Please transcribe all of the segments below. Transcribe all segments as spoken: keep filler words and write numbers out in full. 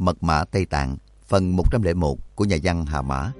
Mật mã Tây Tạng, phần một trăm lẻ một của nhà văn Hà Mã.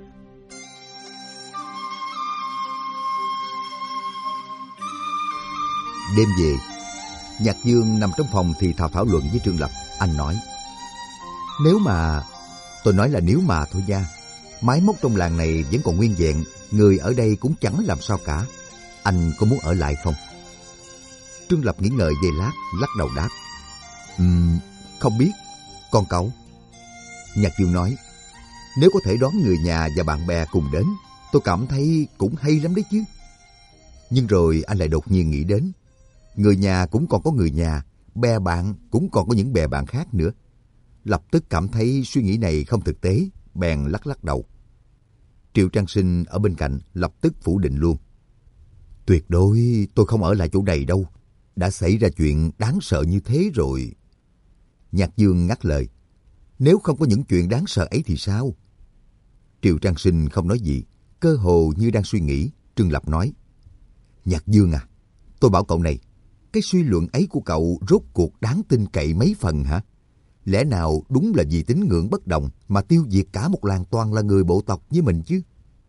Đêm về, Nhạc Dương nằm trong phòng thì thào thảo luận với Trương Lập. Anh nói, nếu mà... Tôi nói là nếu mà thôi nha. Máy móc trong làng này vẫn còn nguyên vẹn, người ở đây cũng chẳng làm sao cả. Anh có muốn ở lại không? Trương Lập nghĩ ngợi giây lát, lắc đầu đáp, Ừm, không biết. Còn cậu? Nhạc Dương nói, nếu có thể đón người nhà và bạn bè cùng đến, tôi cảm thấy cũng hay lắm đấy chứ. Nhưng rồi anh lại đột nhiên nghĩ đến, người nhà cũng còn có người nhà, bè bạn cũng còn có những bè bạn khác nữa. Lập tức cảm thấy suy nghĩ này không thực tế, bèn lắc lắc đầu. Triệu Trang Sinh ở bên cạnh lập tức phủ định luôn. Tuyệt đối tôi không ở lại chỗ này đâu. Đã xảy ra chuyện đáng sợ như thế rồi. Nhạc Dương ngắt lời. Nếu không có những chuyện đáng sợ ấy thì sao? Triệu Trang Sinh không nói gì, cơ hồ như đang suy nghĩ. Trương Lập nói, Nhạc Dương à, tôi bảo cậu này, cái suy luận ấy của cậu rốt cuộc đáng tin cậy mấy phần hả? Lẽ nào đúng là vì tín ngưỡng bất đồng mà tiêu diệt cả một làng toàn là người bộ tộc với mình chứ?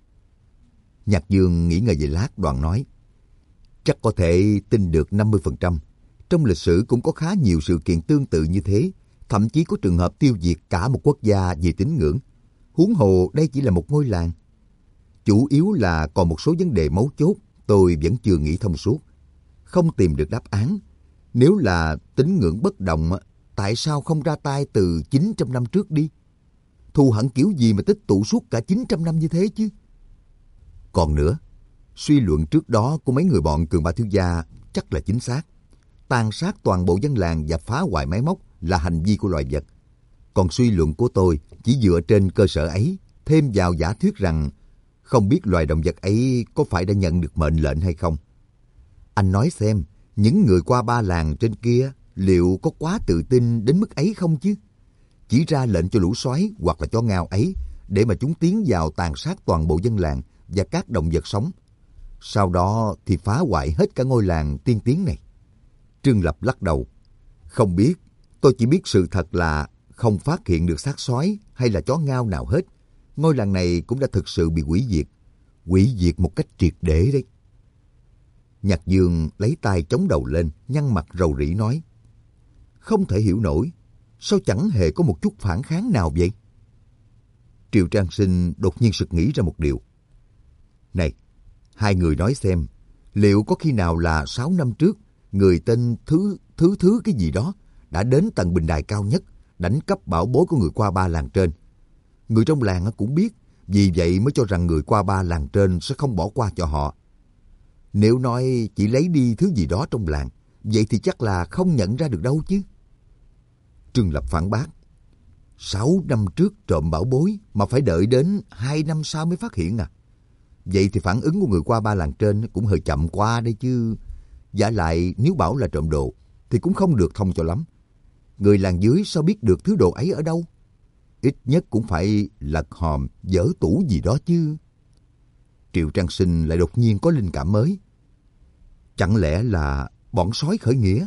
Nhạc Dương nghĩ ngợi về lát đoạn nói, chắc có thể tin được năm mươi phần trăm. Trong lịch sử cũng có khá nhiều sự kiện tương tự như thế, thậm chí có trường hợp tiêu diệt cả một quốc gia vì tín ngưỡng. Huống hồ đây chỉ là một ngôi làng. Chủ yếu là còn một số vấn đề mấu chốt tôi vẫn chưa nghĩ thông suốt, không tìm được đáp án. Nếu là tín ngưỡng bất đồng, tại sao không ra tay từ chín trăm năm trước đi? Thù hận kiểu gì mà tích tụ suốt cả chín trăm năm như thế chứ? Còn nữa, suy luận trước đó của mấy người bọn Cường Ba thiếu gia chắc là chính xác. Tàn sát toàn bộ dân làng và phá hoại máy móc là hành vi của loài vật. Còn suy luận của tôi chỉ dựa trên cơ sở ấy, thêm vào giả thuyết rằng không biết loài động vật ấy có phải đã nhận được mệnh lệnh hay không. Anh nói xem, những người qua ba làng trên kia liệu có quá tự tin đến mức ấy không chứ? Chỉ ra lệnh cho lũ sói hoặc là chó ngao ấy để mà chúng tiến vào tàn sát toàn bộ dân làng và các động vật sống. Sau đó thì phá hoại hết cả ngôi làng tiên tiến này. Trương Lập lắc đầu. Không biết, tôi chỉ biết sự thật là không phát hiện được xác sói hay là chó ngao nào hết. Ngôi làng này cũng đã thực sự bị hủy diệt. Hủy diệt một cách triệt để đấy. Nhạc Dương lấy tay chống đầu lên, nhăn mặt rầu rĩ nói, không thể hiểu nổi, sao chẳng hề có một chút phản kháng nào vậy? Triệu Trang Sinh đột nhiên sực nghĩ ra một điều. Này, hai người nói xem, liệu có khi nào là sáu năm trước, người tên Thứ Thứ Thứ cái gì đó đã đến tầng bình đài cao nhất, đánh cắp bảo bối của người qua ba làng trên. Người trong làng cũng biết, vì vậy mới cho rằng người qua ba làng trên sẽ không bỏ qua cho họ. Nếu nói chỉ lấy đi thứ gì đó trong làng, vậy thì chắc là không nhận ra được đâu chứ. Trương Lập phản bác. Sáu năm trước trộm bảo bối mà phải đợi đến hai năm sau mới phát hiện à? Vậy thì phản ứng của người qua ba làng trên cũng hơi chậm qua đây chứ. Vả lại nếu bảo là trộm đồ thì cũng không được thông cho lắm. Người làng dưới sao biết được thứ đồ ấy ở đâu? Ít nhất cũng phải lật hòm, dỡ tủ gì đó chứ. Triệu Trang Sinh lại đột nhiên có linh cảm mới. Chẳng lẽ là bọn sói khởi nghĩa?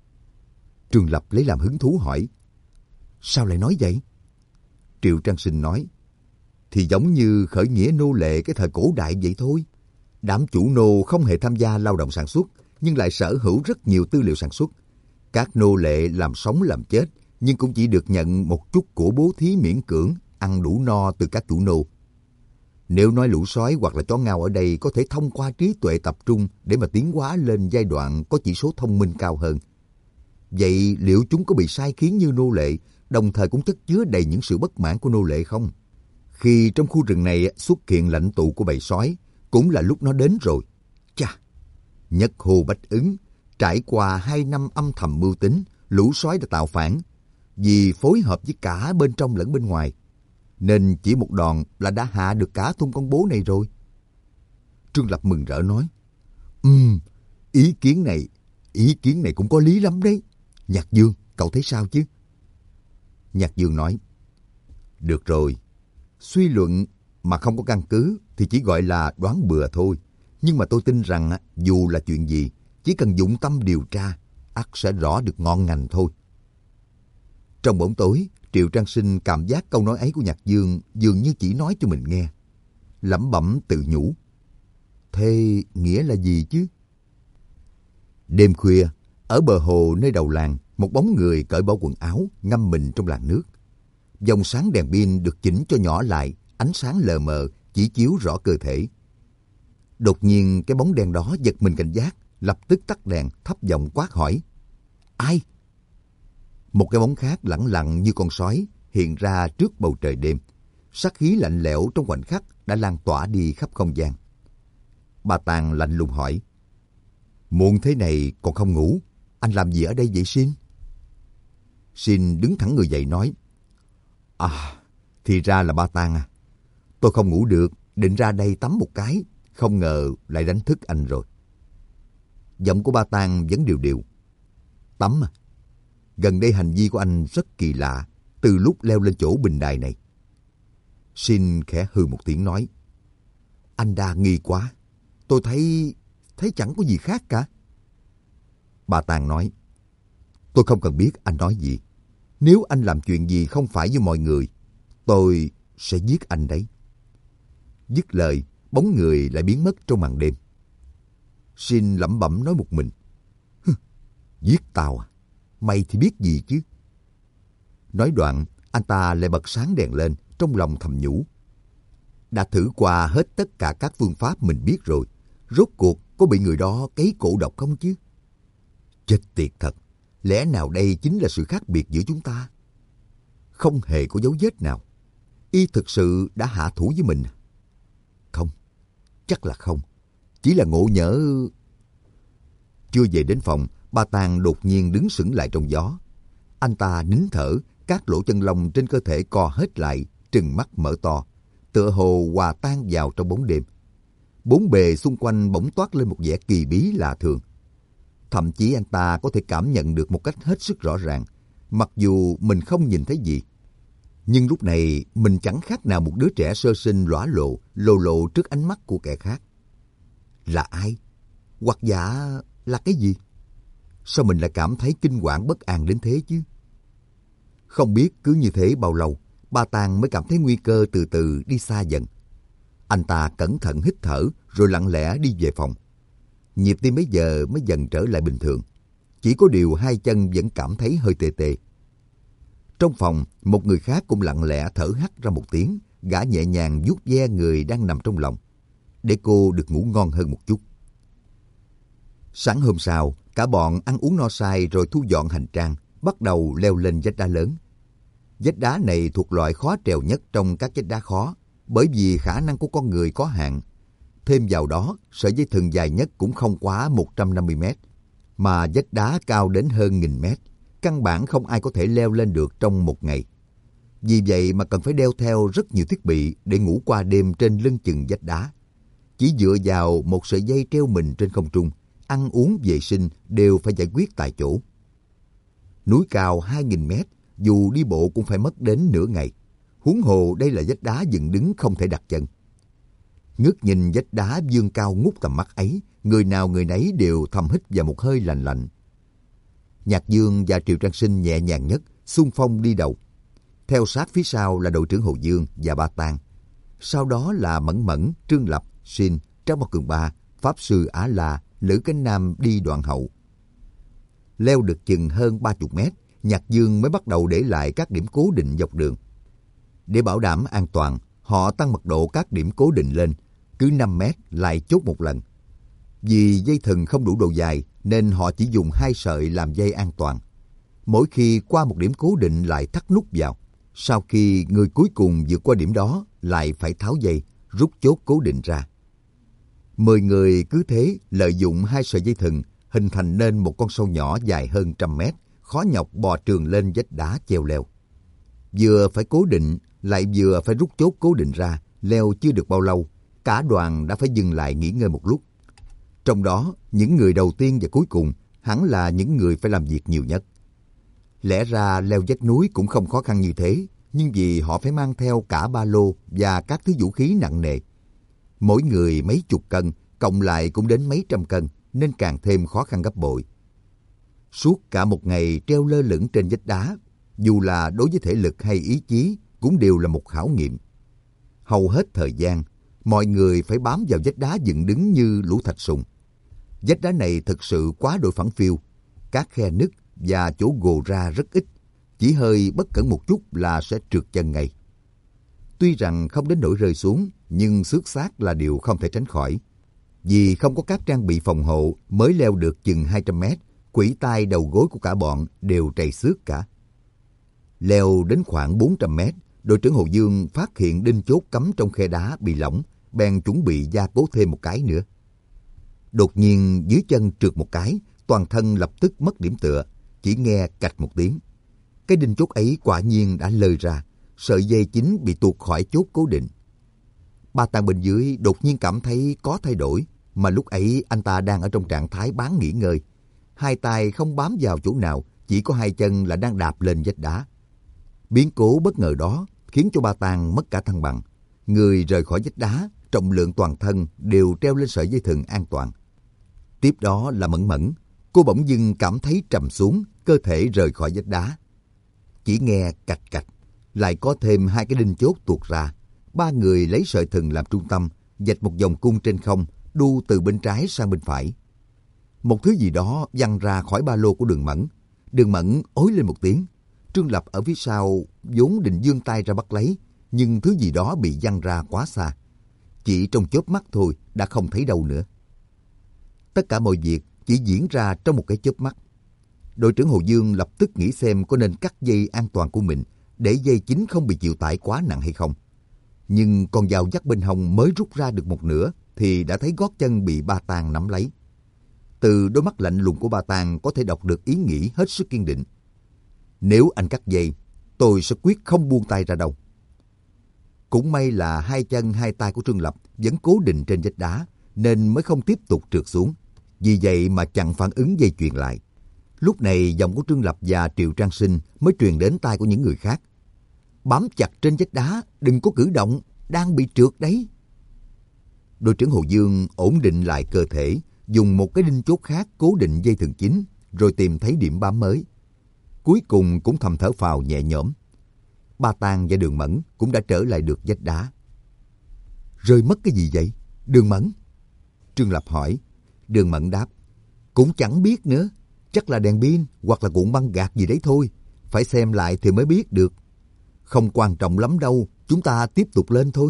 Trương Lập lấy làm hứng thú hỏi. Sao lại nói vậy? Triệu Trang Sinh nói. Thì giống như khởi nghĩa nô lệ cái thời cổ đại vậy thôi. Đám chủ nô không hề tham gia lao động sản xuất, nhưng lại sở hữu rất nhiều tư liệu sản xuất. Các nô lệ làm sống làm chết, nhưng cũng chỉ được nhận một chút của bố thí miễn cưỡng, ăn đủ no từ các chủ nô. Nếu nói lũ sói hoặc là chó ngao ở đây có thể thông qua trí tuệ tập trung để mà tiến hóa lên giai đoạn có chỉ số thông minh cao hơn, vậy liệu chúng có bị sai khiến như nô lệ, đồng thời cũng chất chứa đầy những sự bất mãn của nô lệ không? Khi trong khu rừng này xuất hiện lãnh tụ của bầy sói, cũng là lúc nó đến rồi. Chà! Nhất Hồ Bách Ứng, trải qua hai năm âm thầm mưu tính, lũ sói đã tạo phản, vì phối hợp với cả bên trong lẫn bên ngoài, nên chỉ một đòn là đã hạ được cả thôn con bố này rồi. Trương Lập mừng rỡ nói, Ừm, ý kiến này, ý kiến này cũng có lý lắm đấy. Nhạc Dương, cậu thấy sao chứ? Nhạc Dương nói, được rồi, suy luận mà không có căn cứ thì chỉ gọi là đoán bừa thôi. Nhưng mà tôi tin rằng dù là chuyện gì, chỉ cần dụng tâm điều tra, ắt sẽ rõ được ngọn ngành thôi. Trong bóng tối, Triệu Trang Sinh cảm giác câu nói ấy của Nhạc Dương dường như chỉ nói cho mình nghe. Lẩm bẩm tự nhủ. Thế nghĩa là gì chứ? Đêm khuya, ở bờ hồ nơi đầu làng, một bóng người cởi bỏ quần áo, ngâm mình trong làn nước. Dòng sáng đèn pin được chỉnh cho nhỏ lại, ánh sáng lờ mờ, chỉ chiếu rõ cơ thể. Đột nhiên cái bóng đen đó giật mình cảnh giác, lập tức tắt đèn, thấp giọng quát hỏi. Ai? Một cái bóng khác lẳng lặng như con sói hiện ra trước bầu trời đêm. Sát khí lạnh lẽo trong khoảnh khắc đã lan tỏa đi khắp không gian. Bà Tàng lạnh lùng hỏi. Muộn thế này còn không ngủ, anh làm gì ở đây vậy Sin? Sin đứng thẳng người dậy nói. À, thì ra là ba Tàng à. Tôi không ngủ được, định ra đây tắm một cái, không ngờ lại đánh thức anh rồi. Giọng của ba Tàng vẫn đều đều. Tắm à? Gần đây hành vi của anh rất kỳ lạ, từ lúc leo lên chỗ bình đài này. Sin khẽ hừ một tiếng nói. Anh đa nghi quá, tôi thấy... thấy chẳng có gì khác cả. Bà Tàng nói. Tôi không cần biết anh nói gì. Nếu anh làm chuyện gì không phải với mọi người, tôi sẽ giết anh đấy. Dứt lời, bóng người lại biến mất trong màn đêm. Sin lẩm bẩm nói một mình. Giết tao à? Mày thì biết gì chứ? Nói đoạn, anh ta lại bật sáng đèn lên, trong lòng thầm nhủ. Đã thử qua hết tất cả các phương pháp mình biết rồi. Rốt cuộc có bị người đó cấy cổ độc không chứ? Chết tiệt thật. Lẽ nào đây chính là sự khác biệt giữa chúng ta? Không hề có dấu vết nào. Y thực sự đã hạ thủ với mình. Không, chắc là không. Chỉ là ngộ nhỡ... Chưa về đến phòng, bà Tàng đột nhiên đứng sững lại trong gió. Anh ta nín thở, các lỗ chân lông trên cơ thể co hết lại, trừng mắt mở to, tựa hồ hòa tan vào trong bóng đêm. Bốn bề xung quanh bỗng toát lên một vẻ kỳ bí lạ thường. Thậm chí anh ta có thể cảm nhận được một cách hết sức rõ ràng, mặc dù mình không nhìn thấy gì. Nhưng lúc này mình chẳng khác nào một đứa trẻ sơ sinh lõa lộ, lồ lộ trước ánh mắt của kẻ khác. Là ai? Hoặc giả là cái gì? Sao mình lại cảm thấy kinh quản bất an đến thế chứ? Không biết cứ như thế bao lâu, bà Tàng mới cảm thấy nguy cơ từ từ đi xa dần. Anh ta cẩn thận hít thở rồi lặng lẽ đi về phòng. Nhịp tim bây giờ mới dần trở lại bình thường. Chỉ có điều hai chân vẫn cảm thấy hơi tê tê. Trong phòng, một người khác cũng lặng lẽ thở hắt ra một tiếng, gã nhẹ nhàng vuốt ve người đang nằm trong lòng, để cô được ngủ ngon hơn một chút. Sáng hôm sau, cả bọn ăn uống no say rồi thu dọn hành trang, bắt đầu leo lên vách đá lớn. Vách đá này thuộc loại khó trèo nhất trong các vách đá khó, bởi vì khả năng của con người có hạn. Thêm vào đó, sợi dây thừng dài nhất cũng không quá một trăm năm mươi mét, mà vách đá cao đến hơn nghìn mét. Căn bản không ai có thể leo lên được trong một ngày. Vì vậy mà cần phải đeo theo rất nhiều thiết bị để ngủ qua đêm trên lưng chừng vách đá. Chỉ dựa vào một sợi dây treo mình trên không trung, ăn uống vệ sinh đều phải giải quyết tại chỗ. Núi cao hai nghìn mét, dù đi bộ cũng phải mất đến nửa ngày. Huống hồ đây là vách đá dựng đứng không thể đặt chân. Ngước nhìn vách đá vươn cao ngút tầm mắt ấy, người nào người nấy đều thầm hít vào một hơi lạnh lạnh. Nhạc Dương và Triệu Trang Sinh nhẹ nhàng nhất, xung phong đi đầu. Theo sát phía sau là đội trưởng Hồ Dương và Ba Tàng. Sau đó là Mẫn Mẫn, Trương Lập, Sin, Trác Mộc Cường Ba, Pháp Sư Á La, Lữ Cánh Nam đi đoạn hậu. Leo được chừng hơn ba mươi mét, Nhạc Dương mới bắt đầu để lại các điểm cố định dọc đường. Để bảo đảm an toàn, họ tăng mật độ các điểm cố định lên, cứ năm mét lại chốt một lần. Vì dây thừng không đủ độ dài nên họ chỉ dùng hai sợi làm dây an toàn. Mỗi khi qua một điểm cố định lại thắt nút vào. Sau khi người cuối cùng vượt qua điểm đó lại phải tháo dây, rút chốt cố định ra. Mười người cứ thế lợi dụng hai sợi dây thừng hình thành nên một con sâu nhỏ dài hơn trăm mét, khó nhọc bò trườn lên vách đá treo leo. Vừa phải cố định lại vừa phải rút chốt cố định ra, leo chưa được bao lâu, cả đoàn đã phải dừng lại nghỉ ngơi một lúc. Trong đó, những người đầu tiên và cuối cùng hẳn là những người phải làm việc nhiều nhất. Lẽ ra leo vách núi cũng không khó khăn như thế, nhưng vì họ phải mang theo cả ba lô và các thứ vũ khí nặng nề. Mỗi người mấy chục cân, cộng lại cũng đến mấy trăm cân, nên càng thêm khó khăn gấp bội. Suốt cả một ngày treo lơ lửng trên vách đá, dù là đối với thể lực hay ý chí, cũng đều là một khảo nghiệm. Hầu hết thời gian, mọi người phải bám vào vách đá dựng đứng như lũ thạch sùng. Vách đá này thực sự quá độ phẳng phiu, các khe nứt và chỗ gồ ra rất ít, chỉ hơi bất cẩn một chút là sẽ trượt chân ngay. Tuy rằng không đến nỗi rơi xuống, nhưng xước xác là điều không thể tránh khỏi. Vì không có các trang bị phòng hộ mới leo được chừng hai trăm mét, khuỷu tay đầu gối của cả bọn đều trầy xước cả. Leo đến khoảng bốn trăm mét, đội trưởng Hồ Dương phát hiện đinh chốt cắm trong khe đá bị lỏng, bèn chuẩn bị gia cố thêm một cái nữa. Đột nhiên dưới chân trượt một cái, toàn thân lập tức mất điểm tựa, chỉ nghe cạch một tiếng. Cái đinh chốt ấy quả nhiên đã lơi ra, sợi dây chính bị tuột khỏi chốt cố định. Ba Tàng bên dưới đột nhiên cảm thấy có thay đổi, mà lúc ấy anh ta đang ở trong trạng thái bán nghỉ ngơi. Hai tay không bám vào chỗ nào, chỉ có hai chân là đang đạp lên vách đá. Biến cố bất ngờ đó khiến cho Ba Tàng mất cả thăng bằng. Người rời khỏi vách đá, trọng lượng toàn thân đều treo lên sợi dây thừng an toàn. Tiếp đó là Mẫn Mẫn, cô bỗng dưng cảm thấy trầm xuống, cơ thể rời khỏi vách đá. Chỉ nghe cạch cạch, lại có thêm hai cái đinh chốt tuột ra. Ba người lấy sợi thừng làm trung tâm, vạch một vòng cung trên không, đu từ bên trái sang bên phải. Một thứ gì đó văng ra khỏi ba lô của Đường Mẫn. Đường Mẫn ối lên một tiếng. Trương Lập ở phía sau vốn định giương tay ra bắt lấy, nhưng thứ gì đó bị văng ra quá xa. Chỉ trong chớp mắt thôi đã không thấy đâu nữa. Tất cả mọi việc chỉ diễn ra trong một cái chớp mắt. Đội trưởng Hồ Dương lập tức nghĩ xem có nên cắt dây an toàn của mình để dây chính không bị chịu tải quá nặng hay không. Nhưng con dao dắt bên hông mới rút ra được một nửa thì đã thấy gót chân bị Ba Tàng nắm lấy. Từ đôi mắt lạnh lùng của Ba Tàng có thể đọc được ý nghĩ hết sức kiên định. Nếu anh cắt dây, tôi sẽ quyết không buông tay ra đâu. Cũng may là hai chân hai tay của Trương Lập vẫn cố định trên vách đá nên mới không tiếp tục trượt xuống. Vì vậy mà chặn phản ứng dây chuyền lại. Lúc này giọng của Trương Lập và Triệu Trang Sinh mới truyền đến tai của những người khác. Bám chặt trên vách đá, đừng có cử động, đang bị trượt đấy. Đội trưởng Hồ Dương ổn định lại cơ thể, dùng một cái đinh chốt khác cố định dây thừng chính, rồi tìm thấy điểm bám mới. Cuối cùng cũng thầm thở phào nhẹ nhõm. Ba Tàng và Đường Mẫn cũng đã trở lại được vách đá. Rơi mất cái gì vậy, Đường Mẫn? Trương Lập hỏi. Đường Mẫn đáp. Cũng chẳng biết nữa, chắc là đèn pin hoặc là cuộn băng gạc gì đấy thôi. Phải xem lại thì mới biết được. Không quan trọng lắm đâu, chúng ta tiếp tục lên thôi.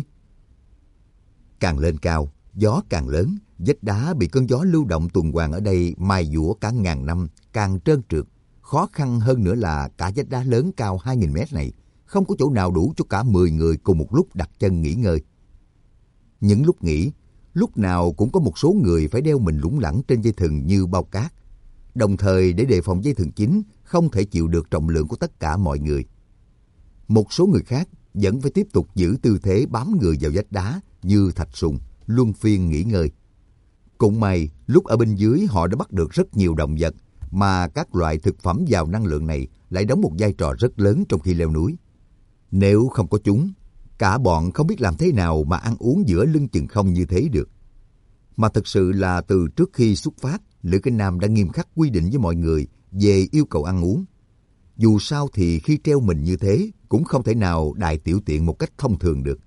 Càng lên cao, gió càng lớn, vách đá bị cơn gió lưu động tuần hoàn ở đây mài dũa cả ngàn năm, càng trơn trượt. Khó khăn hơn nữa là cả vách đá lớn cao hai nghìn mét này, không có chỗ nào đủ cho cả mười người cùng một lúc đặt chân nghỉ ngơi. Những lúc nghỉ, lúc nào cũng có một số người phải đeo mình lủng lẳng trên dây thừng như bao cát. Đồng thời để đề phòng dây thừng chính không thể chịu được trọng lượng của tất cả mọi người. Một số người khác vẫn phải tiếp tục giữ tư thế bám người vào vách đá như thạch sùng, luân phiên nghỉ ngơi. Cũng may, lúc ở bên dưới họ đã bắt được rất nhiều động vật, mà các loại thực phẩm giàu năng lượng này lại đóng một vai trò rất lớn trong khi leo núi. Nếu không có chúng, cả bọn không biết làm thế nào mà ăn uống giữa lưng chừng không như thế được. Mà thực sự là từ trước khi xuất phát, Lữ Kinh Nam đã nghiêm khắc quy định với mọi người về yêu cầu ăn uống. Dù sao thì khi treo mình như thế cũng không thể nào đại tiểu tiện một cách thông thường được.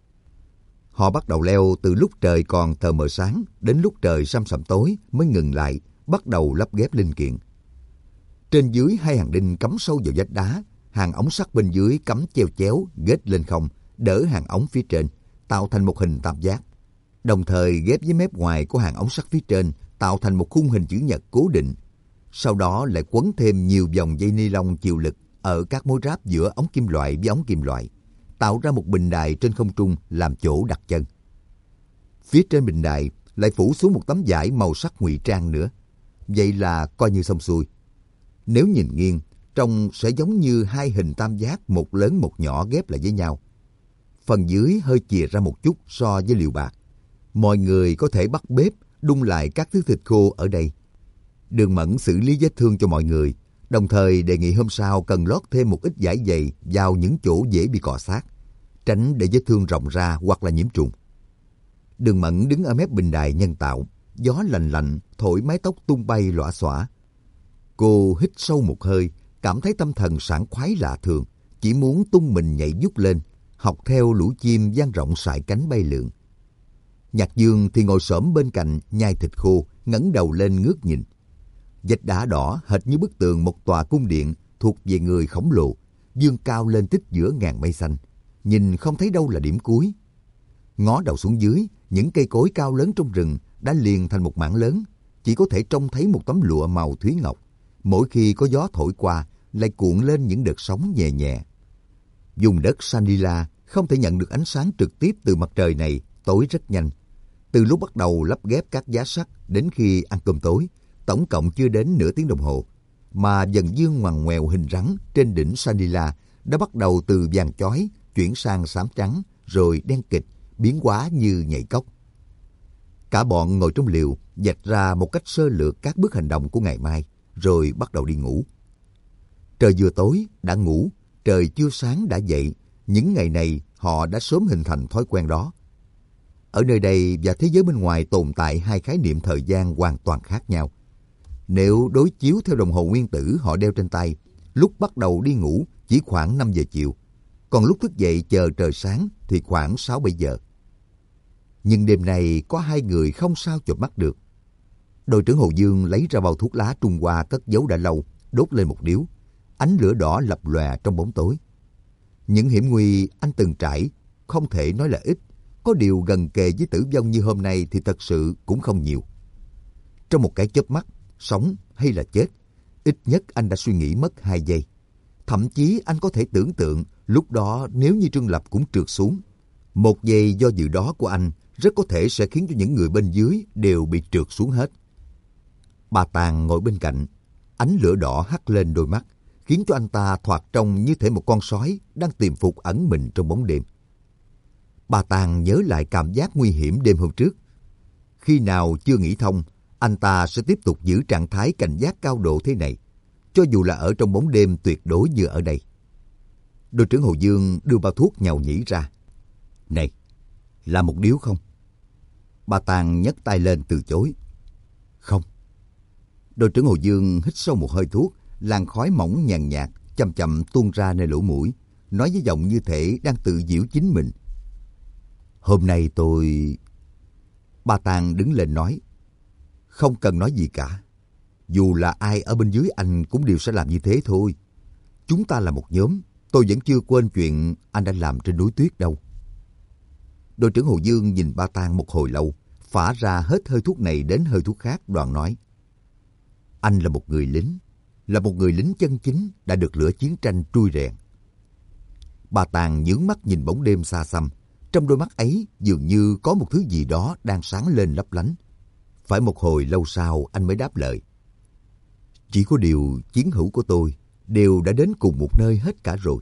Họ bắt đầu leo từ lúc trời còn tờ mờ sáng đến lúc trời săm sẩm tối mới ngừng lại, bắt đầu lắp ghép linh kiện. Trên dưới hai hàng đinh cắm sâu vào vách đá, hàng ống sắt bên dưới cắm treo chéo ghét lên không, đỡ hàng ống phía trên, tạo thành một hình tam giác. Đồng thời ghép với mép ngoài của hàng ống sắt phía trên, tạo thành một khung hình chữ nhật cố định. Sau đó lại quấn thêm nhiều vòng dây ni lông chịu lực ở các mối ráp giữa ống kim loại với ống kim loại, tạo ra một bình đài trên không trung làm chỗ đặt chân. Phía trên bình đài lại phủ xuống một tấm vải màu sắc ngụy trang nữa. Vậy là coi như xong xuôi. Nếu nhìn nghiêng, trông sẽ giống như hai hình tam giác, một lớn một nhỏ ghép lại với nhau. Phần dưới hơi chìa ra một chút so với liều bạc. Mọi người có thể bắt bếp đun lại các thứ thịt khô ở đây. Đường Mẫn xử lý vết thương cho mọi người, đồng thời đề nghị hôm sau cần lót thêm một ít vải dày vào những chỗ dễ bị cọ xát, tránh để vết thương rộng ra hoặc là nhiễm trùng. Đường Mẫn đứng ở mép bình đài nhân tạo, gió lạnh lạnh thổi mái tóc tung bay lõa xõa. Cô hít sâu một hơi, cảm thấy tâm thần sảng khoái lạ thường, chỉ muốn tung mình nhảy vút lên, học theo lũ chim dang rộng sải cánh bay lượn. Nhạc Dương thì ngồi xổm bên cạnh nhai thịt khô, ngẩng đầu lên ngước nhìn. Vách đá đỏ hệt như bức tường một tòa cung điện thuộc về người khổng lồ, vươn cao lên tích giữa ngàn mây xanh, nhìn không thấy đâu là điểm cuối. Ngó đầu xuống dưới, những cây cối cao lớn trong rừng đã liền thành một mảng lớn, chỉ có thể trông thấy một tấm lụa màu thúy ngọc. Mỗi khi có gió thổi qua, lại cuộn lên những đợt sóng nhẹ nhẹ. Vùng đất Sanila không thể nhận được ánh sáng trực tiếp từ mặt trời này, tối rất nhanh. Từ lúc bắt đầu lắp ghép các giá sắt đến khi ăn cơm tối, tổng cộng chưa đến nửa tiếng đồng hồ, mà dần dương ngoằn ngoèo hình rắn trên đỉnh Sanila đã bắt đầu từ vàng chói chuyển sang xám trắng, rồi đen kịt, biến hóa như nhảy cóc. Cả bọn ngồi trong liều, vạch ra một cách sơ lược các bước hành động của ngày mai, rồi bắt đầu đi ngủ. Trời vừa tối đã ngủ, trời chưa sáng đã dậy. Những ngày này họ đã sớm hình thành thói quen đó. Ở nơi đây và thế giới bên ngoài tồn tại hai khái niệm thời gian hoàn toàn khác nhau. Nếu đối chiếu theo đồng hồ nguyên tử họ đeo trên tay, lúc bắt đầu đi ngủ chỉ khoảng năm giờ chiều, còn lúc thức dậy chờ trời sáng thì khoảng sáu bảy giờ. Nhưng đêm nay có hai người không sao chợp mắt được. Đội trưởng Hồ Dương lấy ra bao thuốc lá Trung Hoa cất giấu đã lâu, đốt lên một điếu. Ánh lửa đỏ lập lòe trong bóng tối. Những hiểm nguy anh từng trải không thể nói là ít, có điều gần kề với tử vong như hôm nay thì thật sự cũng không nhiều. Trong một cái chớp mắt, sống hay là chết, ít nhất anh đã suy nghĩ mất hai giây. Thậm chí anh có thể tưởng tượng lúc đó nếu như Trương Lập cũng trượt xuống, một giây do dự đó của anh rất có thể sẽ khiến cho những người bên dưới đều bị trượt xuống hết. Bà Tàng ngồi bên cạnh, ánh lửa đỏ hắt lên đôi mắt, khiến cho anh ta thoạt trông như thể một con sói đang tìm phục ẩn mình trong bóng đêm. Bà Tàng nhớ lại cảm giác nguy hiểm đêm hôm trước. Khi nào chưa nghĩ thông, anh ta sẽ tiếp tục giữ trạng thái cảnh giác cao độ thế này, cho dù là ở trong bóng đêm tuyệt đối như ở đây. Đội trưởng Hồ Dương đưa bao thuốc nhàu nhĩ ra. Này, là một điếu không? Bà Tàng nhấc tay lên từ chối. Không. Đội trưởng Hồ Dương hít sâu một hơi thuốc, làn khói mỏng nhàn nhạt chậm chậm tuôn ra nơi lỗ mũi, nói với giọng như thể đang tự giễu chính mình. Hôm nay tôi... Bà Tàng đứng lên nói. Không cần nói gì cả. Dù là ai ở bên dưới anh cũng đều sẽ làm như thế thôi. Chúng ta là một nhóm. Tôi vẫn chưa quên chuyện anh đã làm trên núi tuyết đâu. Đội trưởng Hồ Dương nhìn bà Tàng một hồi lâu, phả ra hết hơi thuốc này đến hơi thuốc khác, đoạn nói. Anh là một người lính, là một người lính chân chính đã được lửa chiến tranh trui rèn. Bà Tàng nhướng mắt nhìn bóng đêm xa xăm, trong đôi mắt ấy dường như có một thứ gì đó đang sáng lên lấp lánh. Phải một hồi lâu sau anh mới đáp lời. Chỉ có điều chiến hữu của tôi đều đã đến cùng một nơi hết cả rồi.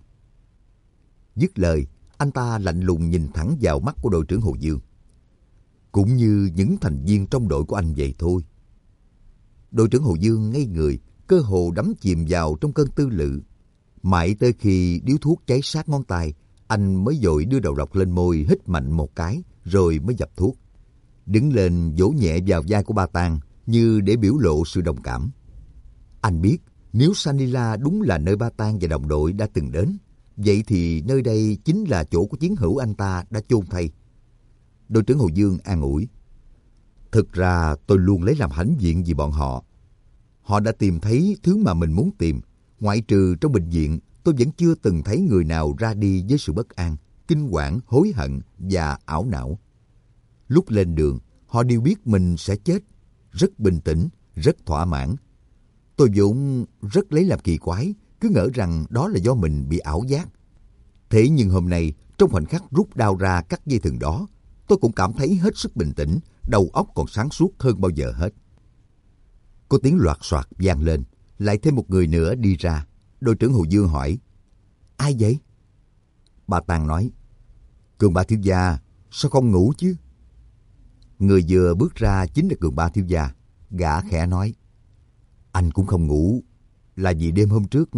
Dứt lời, anh ta lạnh lùng nhìn thẳng vào mắt của đội trưởng Hồ Dương. Cũng như những thành viên trong đội của anh vậy thôi. Đội trưởng Hồ Dương ngây người, cơ hồ đắm chìm vào trong cơn tư lự. Mãi tới khi điếu thuốc cháy sát ngón tay, anh mới vội đưa đầu độc lên môi, hít mạnh một cái, rồi mới dập thuốc. Đứng lên vỗ nhẹ vào vai của bà Tàng như để biểu lộ sự đồng cảm. Anh biết nếu Sanila đúng là nơi Ba Tàng và đồng đội đã từng đến, vậy thì nơi đây chính là chỗ của chiến hữu anh ta đã chôn thây. Đội trưởng Hồ Dương an ủi. Thực ra tôi luôn lấy làm hãnh diện vì bọn họ. Họ đã tìm thấy thứ mà mình muốn tìm. Ngoại trừ trong bệnh viện, tôi vẫn chưa từng thấy người nào ra đi với sự bất an, kinh quản, hối hận và ảo não. Lúc lên đường, họ đều biết mình sẽ chết. Rất bình tĩnh, rất thỏa mãn. Tôi vốn rất lấy làm kỳ quái, cứ ngỡ rằng đó là do mình bị ảo giác. Thế nhưng hôm nay, trong khoảnh khắc rút đao ra cắt dây thừng đó, tôi cũng cảm thấy hết sức bình tĩnh, đầu óc còn sáng suốt hơn bao giờ hết. Có tiếng loạt soạt vang lên, lại thêm một người nữa đi ra. Đội trưởng Hồ Dương hỏi, ai vậy? Bà Tàng nói, Cường Ba thiếu gia, sao không ngủ chứ? Người vừa bước ra chính là Cường Ba thiếu gia. Gã khẽ nói, anh cũng không ngủ, là vì đêm hôm trước...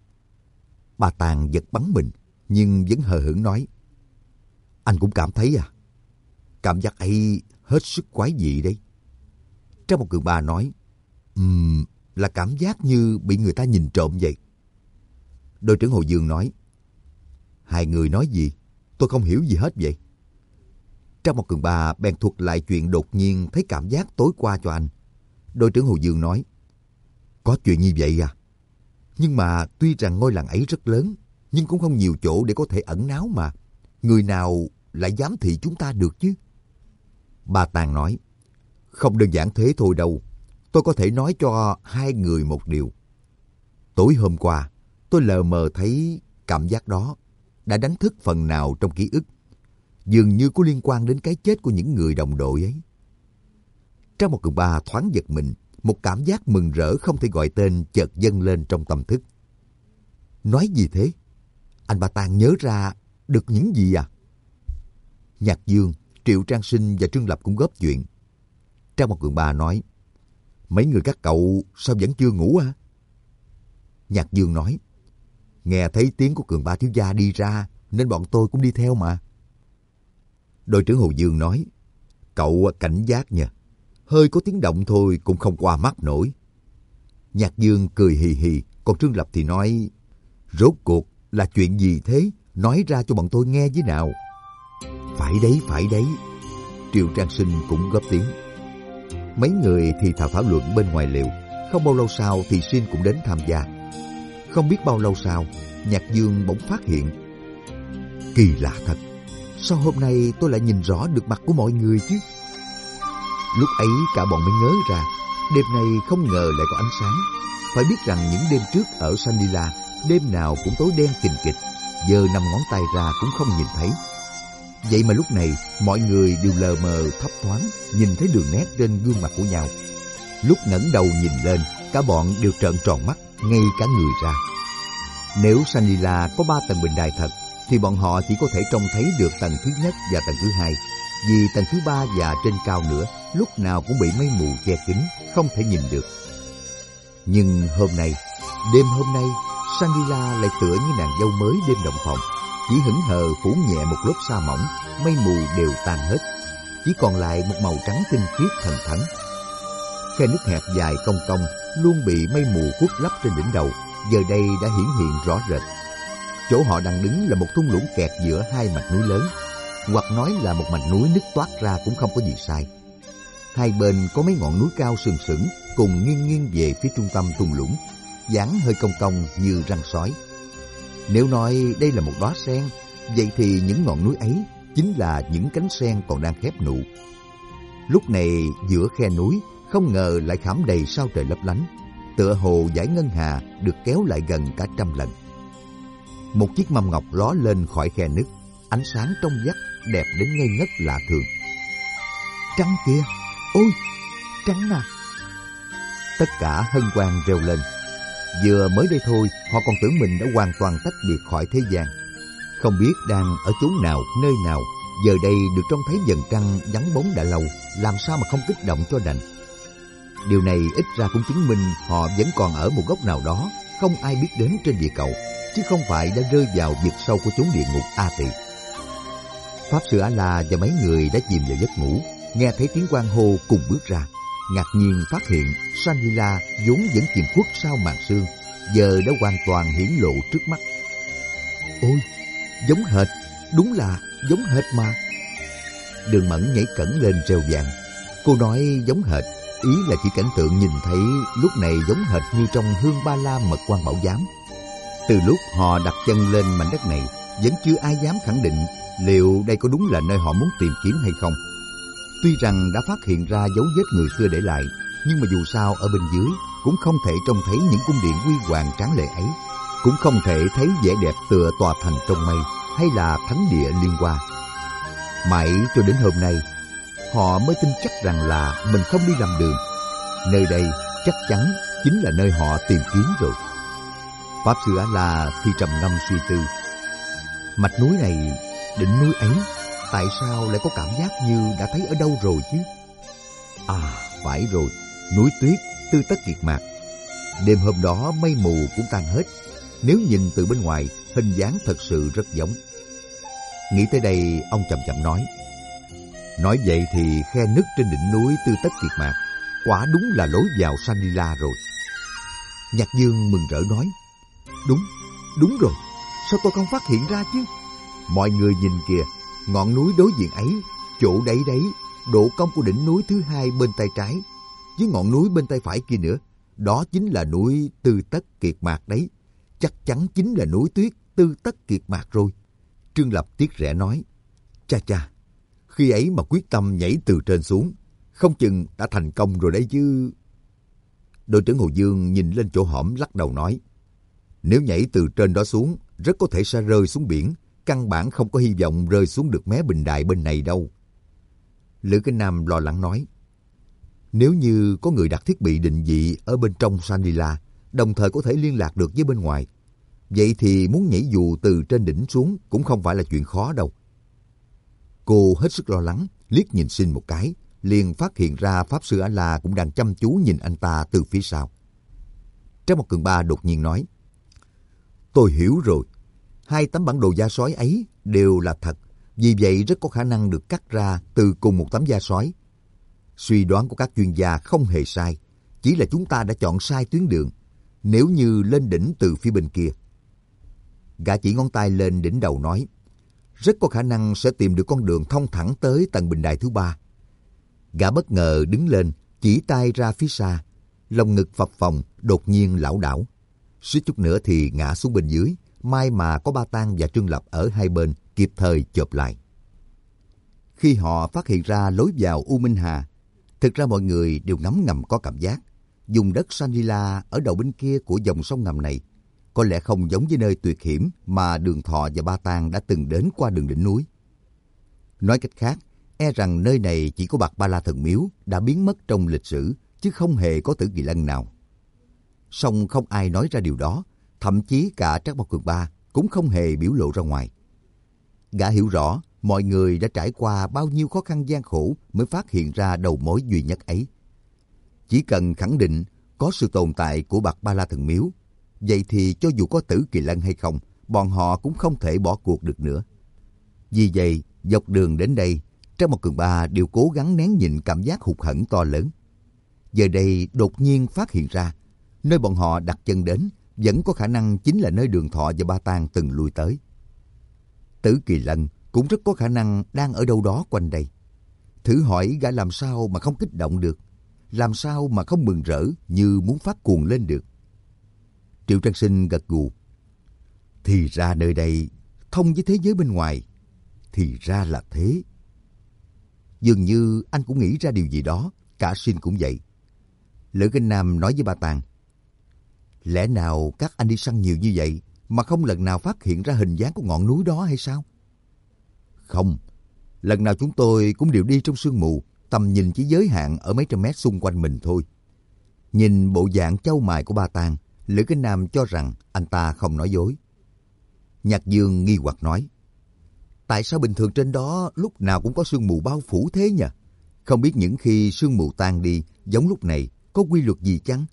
Bà Tàng giật bắn mình, nhưng vẫn hờ hững nói, anh cũng cảm thấy à? Cảm giác ấy hết sức quái dị đấy. Trong một Cường Ba nói, um, là cảm giác như bị người ta nhìn trộm vậy. Đội trưởng Hồ Dương nói, hai người nói gì? Tôi không hiểu gì hết vậy. Trang một Cường Ba bèn thuật lại chuyện đột nhiên thấy cảm giác tối qua cho anh. Đội trưởng Hồ Dương nói, có chuyện như vậy à? Nhưng mà tuy rằng ngôi làng ấy rất lớn, nhưng cũng không nhiều chỗ để có thể ẩn náu mà. Người nào lại giám thị chúng ta được chứ? Ba Tàng nói, không đơn giản thế thôi đâu. Tôi có thể nói cho hai người một điều. Tối hôm qua, tôi lờ mờ thấy cảm giác đó đã đánh thức phần nào trong ký ức, dường như có liên quan đến cái chết của những người đồng đội ấy. Trang một Cường Ba thoáng giật mình, một cảm giác mừng rỡ không thể gọi tên chợt dâng lên trong tâm thức. Nói gì thế? Anh Ba Tàng nhớ ra được những gì à? Nhạc Dương, Triệu Trang Sinh và Trương Lập cũng góp chuyện. Trang một Cường Ba nói, mấy người các cậu sao vẫn chưa ngủ à? Nhạc Dương nói, nghe thấy tiếng của Cường Ba thiếu gia đi ra nên bọn tôi cũng đi theo mà. Đội trưởng Hồ Dương nói, cậu cảnh giác nha, hơi có tiếng động thôi cũng không qua mắt nổi. Nhạc Dương cười hì hì, còn Trương Lập thì nói, rốt cuộc là chuyện gì thế? Nói ra cho bọn tôi nghe với nào. Phải đấy, phải đấy. Triệu Trang Sinh cũng góp tiếng. Mấy người thì thảo thảo luận bên ngoài lều. Không bao lâu sau thì Xin cũng đến tham gia. Không biết bao lâu sau, Nhạc Dương bỗng phát hiện, kỳ lạ thật, sao hôm nay tôi lại nhìn rõ được mặt của mọi người chứ? Lúc ấy cả bọn mới nhớ ra, đêm nay không ngờ lại có ánh sáng. Phải biết rằng những đêm trước ở Sanila, đêm nào cũng tối đen kình kịch, giờ năm ngón tay ra cũng không nhìn thấy. Vậy mà lúc này mọi người đều lờ mờ thấp thoáng nhìn thấy đường nét trên gương mặt của nhau. Lúc ngẩng đầu nhìn lên, cả bọn đều trợn tròn mắt, ngay cả người ra. Nếu Sanila có ba tầng bình đài thật, thì bọn họ chỉ có thể trông thấy được tầng thứ nhất và tầng thứ hai, vì tầng thứ ba và trên cao nữa lúc nào cũng bị mây mù che kín, không thể nhìn được. Nhưng hôm nay, đêm hôm nay, Sanila lại tựa như nàng dâu mới đêm động phòng, chỉ hững hờ phủ nhẹ một lớp sa mỏng, mây mù đều tan hết, chỉ còn lại một màu trắng tinh khiết thần thánh. Khe nước hẹp dài cong cong luôn bị mây mù khuất lấp trên đỉnh đầu, giờ đây đã hiển hiện rõ rệt. Chỗ họ đang đứng là một thung lũng kẹt giữa hai mạch núi lớn, hoặc nói là một mạch núi nứt toát ra cũng không có gì sai. Hai bên có mấy ngọn núi cao sừng sững cùng nghiêng nghiêng về phía trung tâm thung lũng, dáng hơi cong cong như răng sói. Nếu nói đây là một đóa sen, vậy thì những ngọn núi ấy chính là những cánh sen còn đang khép nụ. Lúc này giữa khe núi không ngờ lại khảm đầy sao trời lấp lánh, tựa hồ dải ngân hà được kéo lại gần cả trăm lần. Một chiếc mâm ngọc ló lên khỏi khe nứt, ánh sáng trong vắt đẹp đến ngây ngất lạ thường. Trăng kìa, ôi, trăng à! Tất cả hân hoan reo lên. Vừa mới đây thôi, họ còn tưởng mình đã hoàn toàn tách biệt khỏi thế gian. Không biết đang ở chốn nào, nơi nào, giờ đây được trông thấy vầng trăng vắng bóng đã lâu, làm sao mà không kích động cho đành. Điều này ít ra cũng chứng minh họ vẫn còn ở một góc nào đó, không ai biết đến trên địa cầu, chứ không phải đã rơi vào vực sâu của chốn địa ngục A Tỳ. Pháp sư A-la và mấy người đã chìm vào giấc ngủ, nghe thấy tiếng hoan hô cùng bước ra, ngạc nhiên phát hiện Sanila vốn vẫn chìm khuất sau màn sương, giờ đã hoàn toàn hiển lộ trước mắt. Ôi, giống hệt, đúng là giống hệt mà. Đường Mẫn nhảy cẫng lên reo vang. Cô nói giống hệt, ý là chỉ cảnh tượng nhìn thấy lúc này giống hệt như trong Hương Ba La Mật Quan Bảo Giám. Từ lúc họ đặt chân lên mảnh đất này, vẫn chưa ai dám khẳng định liệu đây có đúng là nơi họ muốn tìm kiếm hay không. Tuy rằng đã phát hiện ra dấu vết người xưa để lại, nhưng mà dù sao ở bên dưới cũng không thể trông thấy những cung điện huy hoàng tráng lệ ấy, cũng không thể thấy vẻ đẹp tựa tòa thành trong mây hay là thánh địa liên hoa. Mãi cho đến hôm nay, họ mới tin chắc rằng là mình không đi lầm đường. Nơi đây chắc chắn chính là nơi họ tìm kiếm rồi. Pháp sư A-la thì trầm ngâm suy tư. Mạch núi này, đỉnh núi ấy, tại sao lại có cảm giác như đã thấy ở đâu rồi chứ? À, phải rồi, núi tuyết, Tư Tất Kiệt Mạc. Đêm hôm đó mây mù cũng tan hết. Nếu nhìn từ bên ngoài, hình dáng thật sự rất giống. Nghĩ tới đây, ông chậm chậm nói. Nói vậy thì khe nứt trên đỉnh núi Tư Tất Kiệt Mạc quả đúng là lối vào Sanila rồi. Nhạc Dương mừng rỡ nói. Đúng, Đúng rồi, sao tôi không phát hiện ra chứ? Mọi người nhìn kìa, ngọn núi đối diện ấy, chỗ đấy đấy, độ cong của đỉnh núi thứ hai bên tay trái, với ngọn núi bên tay phải kia nữa, đó chính là núi Tư Tất Kiệt Mạc đấy. Chắc chắn chính là núi tuyết Tư Tất Kiệt Mạc rồi. Trương Lập tiếc rẻ nói, cha cha, khi ấy mà quyết tâm nhảy từ trên xuống, không chừng đã thành công rồi đấy chứ. Đội trưởng Hồ Dương nhìn lên chỗ hõm lắc đầu nói, nếu nhảy từ trên đó xuống, rất có thể sẽ rơi xuống biển, căn bản không có hy vọng rơi xuống được mé bình đài bên này đâu. Lữ Kinh Nam lo lắng nói, nếu như có người đặt thiết bị định vị ở bên trong Shangri-La, đồng thời có thể liên lạc được với bên ngoài, vậy thì muốn nhảy dù từ trên đỉnh xuống cũng không phải là chuyện khó đâu. Cô hết sức lo lắng, liếc nhìn Sinh một cái, liền phát hiện ra Pháp Sư A-La cũng đang chăm chú nhìn anh ta từ phía sau. Trác Mộc Cường Ba đột nhiên nói, tôi hiểu rồi, hai tấm bản đồ da sói ấy đều là thật, vì vậy rất có khả năng được cắt ra từ cùng một tấm da sói. Suy đoán của các chuyên gia không hề sai, chỉ là chúng ta đã chọn sai tuyến đường. Nếu như lên đỉnh từ phía bên kia. Gã chỉ ngón tay lên đỉnh đầu nói, rất có khả năng sẽ tìm được con đường thông thẳng tới tầng bình đài thứ ba. Gã bất ngờ đứng lên, chỉ tay ra phía xa, lồng ngực phập phồng, đột nhiên lảo đảo. Suýt chút nữa thì ngã xuống bên dưới, may mà có Ba Tang và Trương Lập ở hai bên kịp thời chộp lại. Khi họ phát hiện ra lối vào U Minh Hà, thực ra mọi người đều ngấm ngầm có cảm giác, vùng đất Shangri-La ở đầu bên kia của dòng sông ngầm này có lẽ không giống với nơi tuyệt hiểm mà Đường Thọ và Ba Tang đã từng đến qua đường đỉnh núi. Nói cách khác, e rằng nơi này chỉ có Bạc Ba La Thần Miếu đã biến mất trong lịch sử, chứ không hề có Tử Kỳ Lân nào. Song không ai nói ra điều đó, thậm chí cả Trác Mộc Cường Ba cũng không hề biểu lộ ra ngoài. Gã hiểu rõ mọi người đã trải qua bao nhiêu khó khăn gian khổ mới phát hiện ra đầu mối duy nhất ấy. Chỉ cần khẳng định có sự tồn tại của Bạc Ba La Thần Miếu, vậy thì cho dù có Tử Kỳ Lân hay không, bọn họ cũng không thể bỏ cuộc được nữa. Vì vậy, dọc đường đến đây, Trác Mộc Cường Ba đều cố gắng nén nhịn cảm giác hụt hẫng to lớn. Giờ đây đột nhiên phát hiện ra, nơi bọn họ đặt chân đến vẫn có khả năng chính là nơi Đường Thọ và Ba Tang từng lui tới. Tử Kỳ Lân cũng rất có khả năng đang ở đâu đó quanh đây. Thử hỏi gã làm sao mà không kích động được, làm sao mà không mừng rỡ như muốn phát cuồng lên được. Triệu Trân Sinh gật gù. Thì ra nơi đây thông với thế giới bên ngoài. Thì ra là thế. Dường như anh cũng nghĩ ra điều gì đó, cả Sinh cũng vậy. Lữ Kinh Nam nói với Ba Tang, lẽ nào các anh đi săn nhiều như vậy mà không lần nào phát hiện ra hình dáng của ngọn núi đó hay sao? Không, lần nào chúng tôi cũng đều đi trong sương mù, tầm nhìn chỉ giới hạn ở mấy trăm mét xung quanh mình thôi. Nhìn bộ dạng châu mài của Ba Tang, Lữ Kinh Nam cho rằng anh ta không nói dối. Nhạc Dương nghi hoặc nói, tại sao bình thường trên đó lúc nào cũng có sương mù bao phủ thế nhỉ? Không biết những khi sương mù tan đi, giống lúc này, có quy luật gì chăng?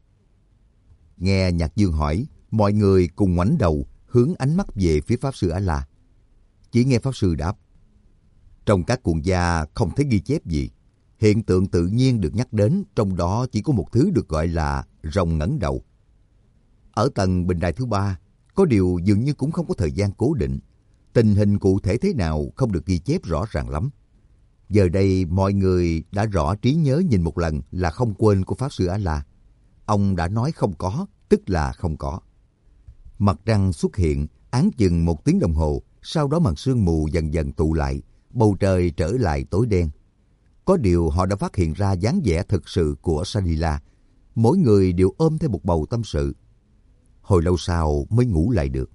Nghe Nhạc Dương hỏi, mọi người cùng ngoảnh đầu hướng ánh mắt về phía Pháp Sư A-La. Chỉ nghe Pháp Sư đáp, trong các cuộn gia không thấy ghi chép gì. Hiện tượng tự nhiên được nhắc đến, trong đó chỉ có một thứ được gọi là rồng ngẩng đầu. Ở tầng bình đài thứ ba, có điều dường như cũng không có thời gian cố định. Tình hình cụ thể thế nào không được ghi chép rõ ràng lắm. Giờ đây mọi người đã rõ trí nhớ nhìn một lần là không quên của Pháp Sư A-La. Ông đã nói không có, tức là không có. Mặt trăng xuất hiện, áng chừng một tiếng đồng hồ, sau đó màn sương mù dần dần tụ lại, bầu trời trở lại tối đen. Có điều họ đã phát hiện ra dáng vẻ thực sự của Shangri-La. Mỗi người đều ôm theo một bầu tâm sự. Hồi lâu sau mới ngủ lại được.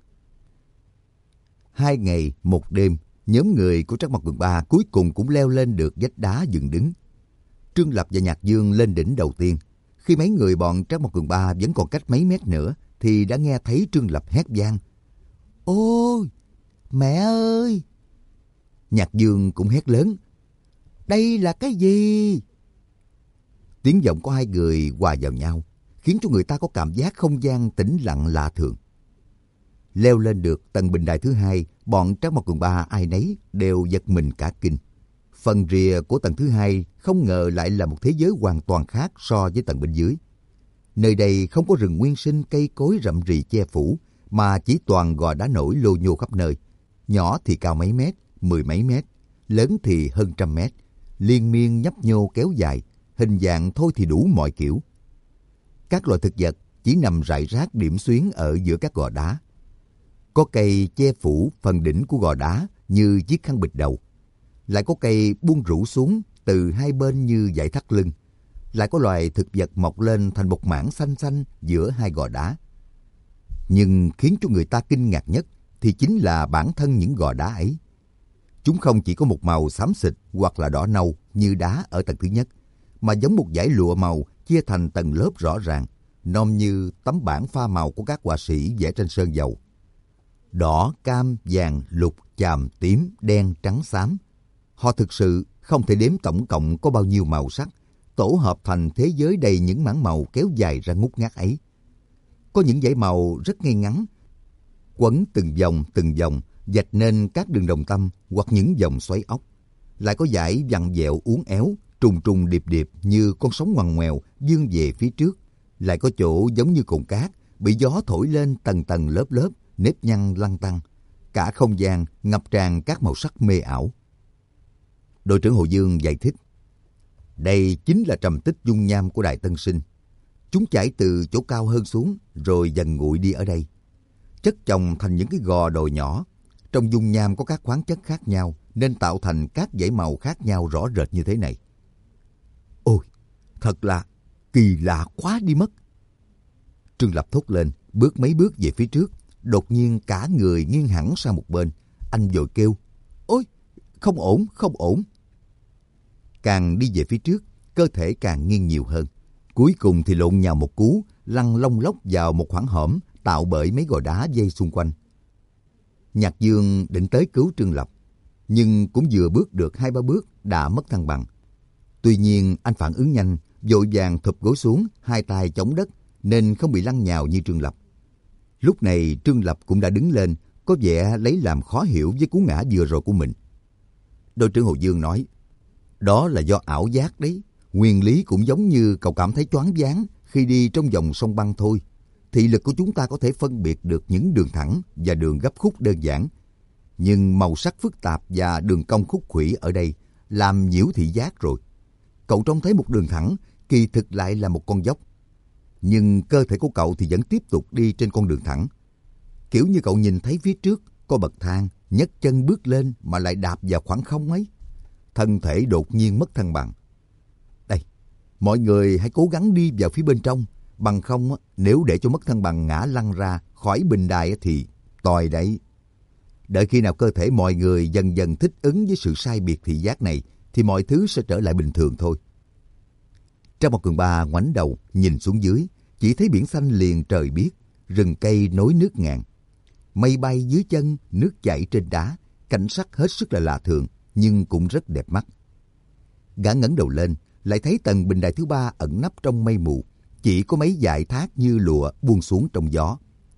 Hai ngày, một đêm, nhóm người của Trác Mộc Cường Ba cuối cùng cũng leo lên được vách đá dựng đứng. Trương Lập và Nhạc Dương lên đỉnh đầu tiên. Khi mấy người bọn Trác Mộc Cường Ba vẫn còn cách mấy mét nữa, thì đã nghe thấy Trương Lập hét vang. Ôi, mẹ ơi! Nhạc Dương cũng hét lớn. Đây là cái gì? Tiếng giọng của hai người hòa vào nhau, khiến cho người ta có cảm giác không gian tĩnh lặng lạ thường. Leo lên được tầng bình đài thứ hai, bọn Trác Mộc Cường Ba ai nấy đều giật mình cả kinh. Phần rìa của tầng thứ hai không ngờ lại là một thế giới hoàn toàn khác so với tầng bên dưới. Nơi đây không có rừng nguyên sinh cây cối rậm rì che phủ, mà chỉ toàn gò đá nổi lô nhô khắp nơi. Nhỏ thì cao mấy mét, mười mấy mét, lớn thì hơn trăm mét, liên miên nhấp nhô kéo dài, hình dạng thôi thì đủ mọi kiểu. Các loài thực vật chỉ nằm rải rác điểm xuyến ở giữa các gò đá. Có cây che phủ phần đỉnh của gò đá như chiếc khăn bịt đầu. Lại có cây buông rủ xuống từ hai bên như dải thắt lưng. Lại có loài thực vật mọc lên thành một mảng xanh xanh giữa hai gò đá. Nhưng khiến cho người ta kinh ngạc nhất thì chính là bản thân những gò đá ấy. Chúng không chỉ có một màu xám xịt hoặc là đỏ nâu như đá ở tầng thứ nhất, mà giống một dải lụa màu chia thành tầng lớp rõ ràng, nom như tấm bảng pha màu của các họa sĩ vẽ trên sơn dầu. Đỏ, cam, vàng, lục, chàm, tím, đen, trắng, xám. Họ thực sự không thể đếm tổng cộng có bao nhiêu màu sắc, tổ hợp thành thế giới đầy những mảng màu kéo dài ra ngút ngát ấy. Có những dải màu rất ngay ngắn, quấn từng vòng từng vòng, vạch nên các đường đồng tâm hoặc những vòng xoáy ốc. Lại có dải vặn vẹo uốn éo, trùng trùng điệp điệp như con sóng ngoằn ngoèo vươn về phía trước. Lại có chỗ giống như cồn cát, bị gió thổi lên tầng tầng lớp lớp, nếp nhăn lăn tăn. Cả không gian ngập tràn các màu sắc mê ảo. Đội trưởng Hồ Dương giải thích, đây chính là trầm tích dung nham của Đại Tân Sinh. Chúng chảy từ chỗ cao hơn xuống, rồi dần nguội đi ở đây. Chất chồng thành những cái gò đồi nhỏ. Trong dung nham có các khoáng chất khác nhau, nên tạo thành các dải màu khác nhau rõ rệt như thế này. Ôi, thật là kỳ lạ quá đi mất. Trương Lập thốt lên, bước mấy bước về phía trước. Đột nhiên cả người nghiêng hẳn sang một bên. Anh vội kêu, ôi, không ổn, không ổn. Càng đi về phía trước, cơ thể càng nghiêng nhiều hơn. Cuối cùng thì lộn nhào một cú, lăn lông lốc vào một khoảng hõm tạo bởi mấy gò đá dây xung quanh. Nhạc Dương định tới cứu Trương Lập, nhưng cũng vừa bước được hai ba bước đã mất thăng bằng. Tuy nhiên anh phản ứng nhanh, vội vàng thụp gối xuống, hai tay chống đất nên không bị lăn nhào như Trương Lập. Lúc này Trương Lập cũng đã đứng lên, có vẻ lấy làm khó hiểu với cú ngã vừa rồi của mình. Đội trưởng Hồ Dương nói, đó là do ảo giác đấy. Nguyên lý cũng giống như cậu cảm thấy choáng váng khi đi trong dòng sông băng thôi. Thị lực của chúng ta có thể phân biệt được những đường thẳng và đường gấp khúc đơn giản. Nhưng màu sắc phức tạp và đường cong khúc khuỷu ở đây làm nhiễu thị giác rồi. Cậu trông thấy một đường thẳng, kỳ thực lại là một con dốc. Nhưng cơ thể của cậu thì vẫn tiếp tục đi trên con đường thẳng. Kiểu như cậu nhìn thấy phía trước có bậc thang, nhấc chân bước lên mà lại đạp vào khoảng không ấy. Thân thể đột nhiên mất thăng bằng. Đây, mọi người hãy cố gắng đi vào phía bên trong. Bằng không, nếu để cho mất thăng bằng ngã lăn ra khỏi bình đài thì tòi đấy. Đợi khi nào cơ thể mọi người dần dần thích ứng với sự sai biệt thị giác này thì mọi thứ sẽ trở lại bình thường thôi. Trang một Cường Ba ngoảnh đầu nhìn xuống dưới, chỉ thấy biển xanh liền trời biếc, rừng cây nối nước ngàn. Mây bay dưới chân, nước chảy trên đá, cảnh sắc hết sức là lạ thường nhưng cũng rất đẹp mắt. Gã ngẩng đầu lên, lại thấy tầng bình đài thứ ba ẩn nấp trong mây mù, chỉ có mấy dải thác như lụa buông xuống trong gió.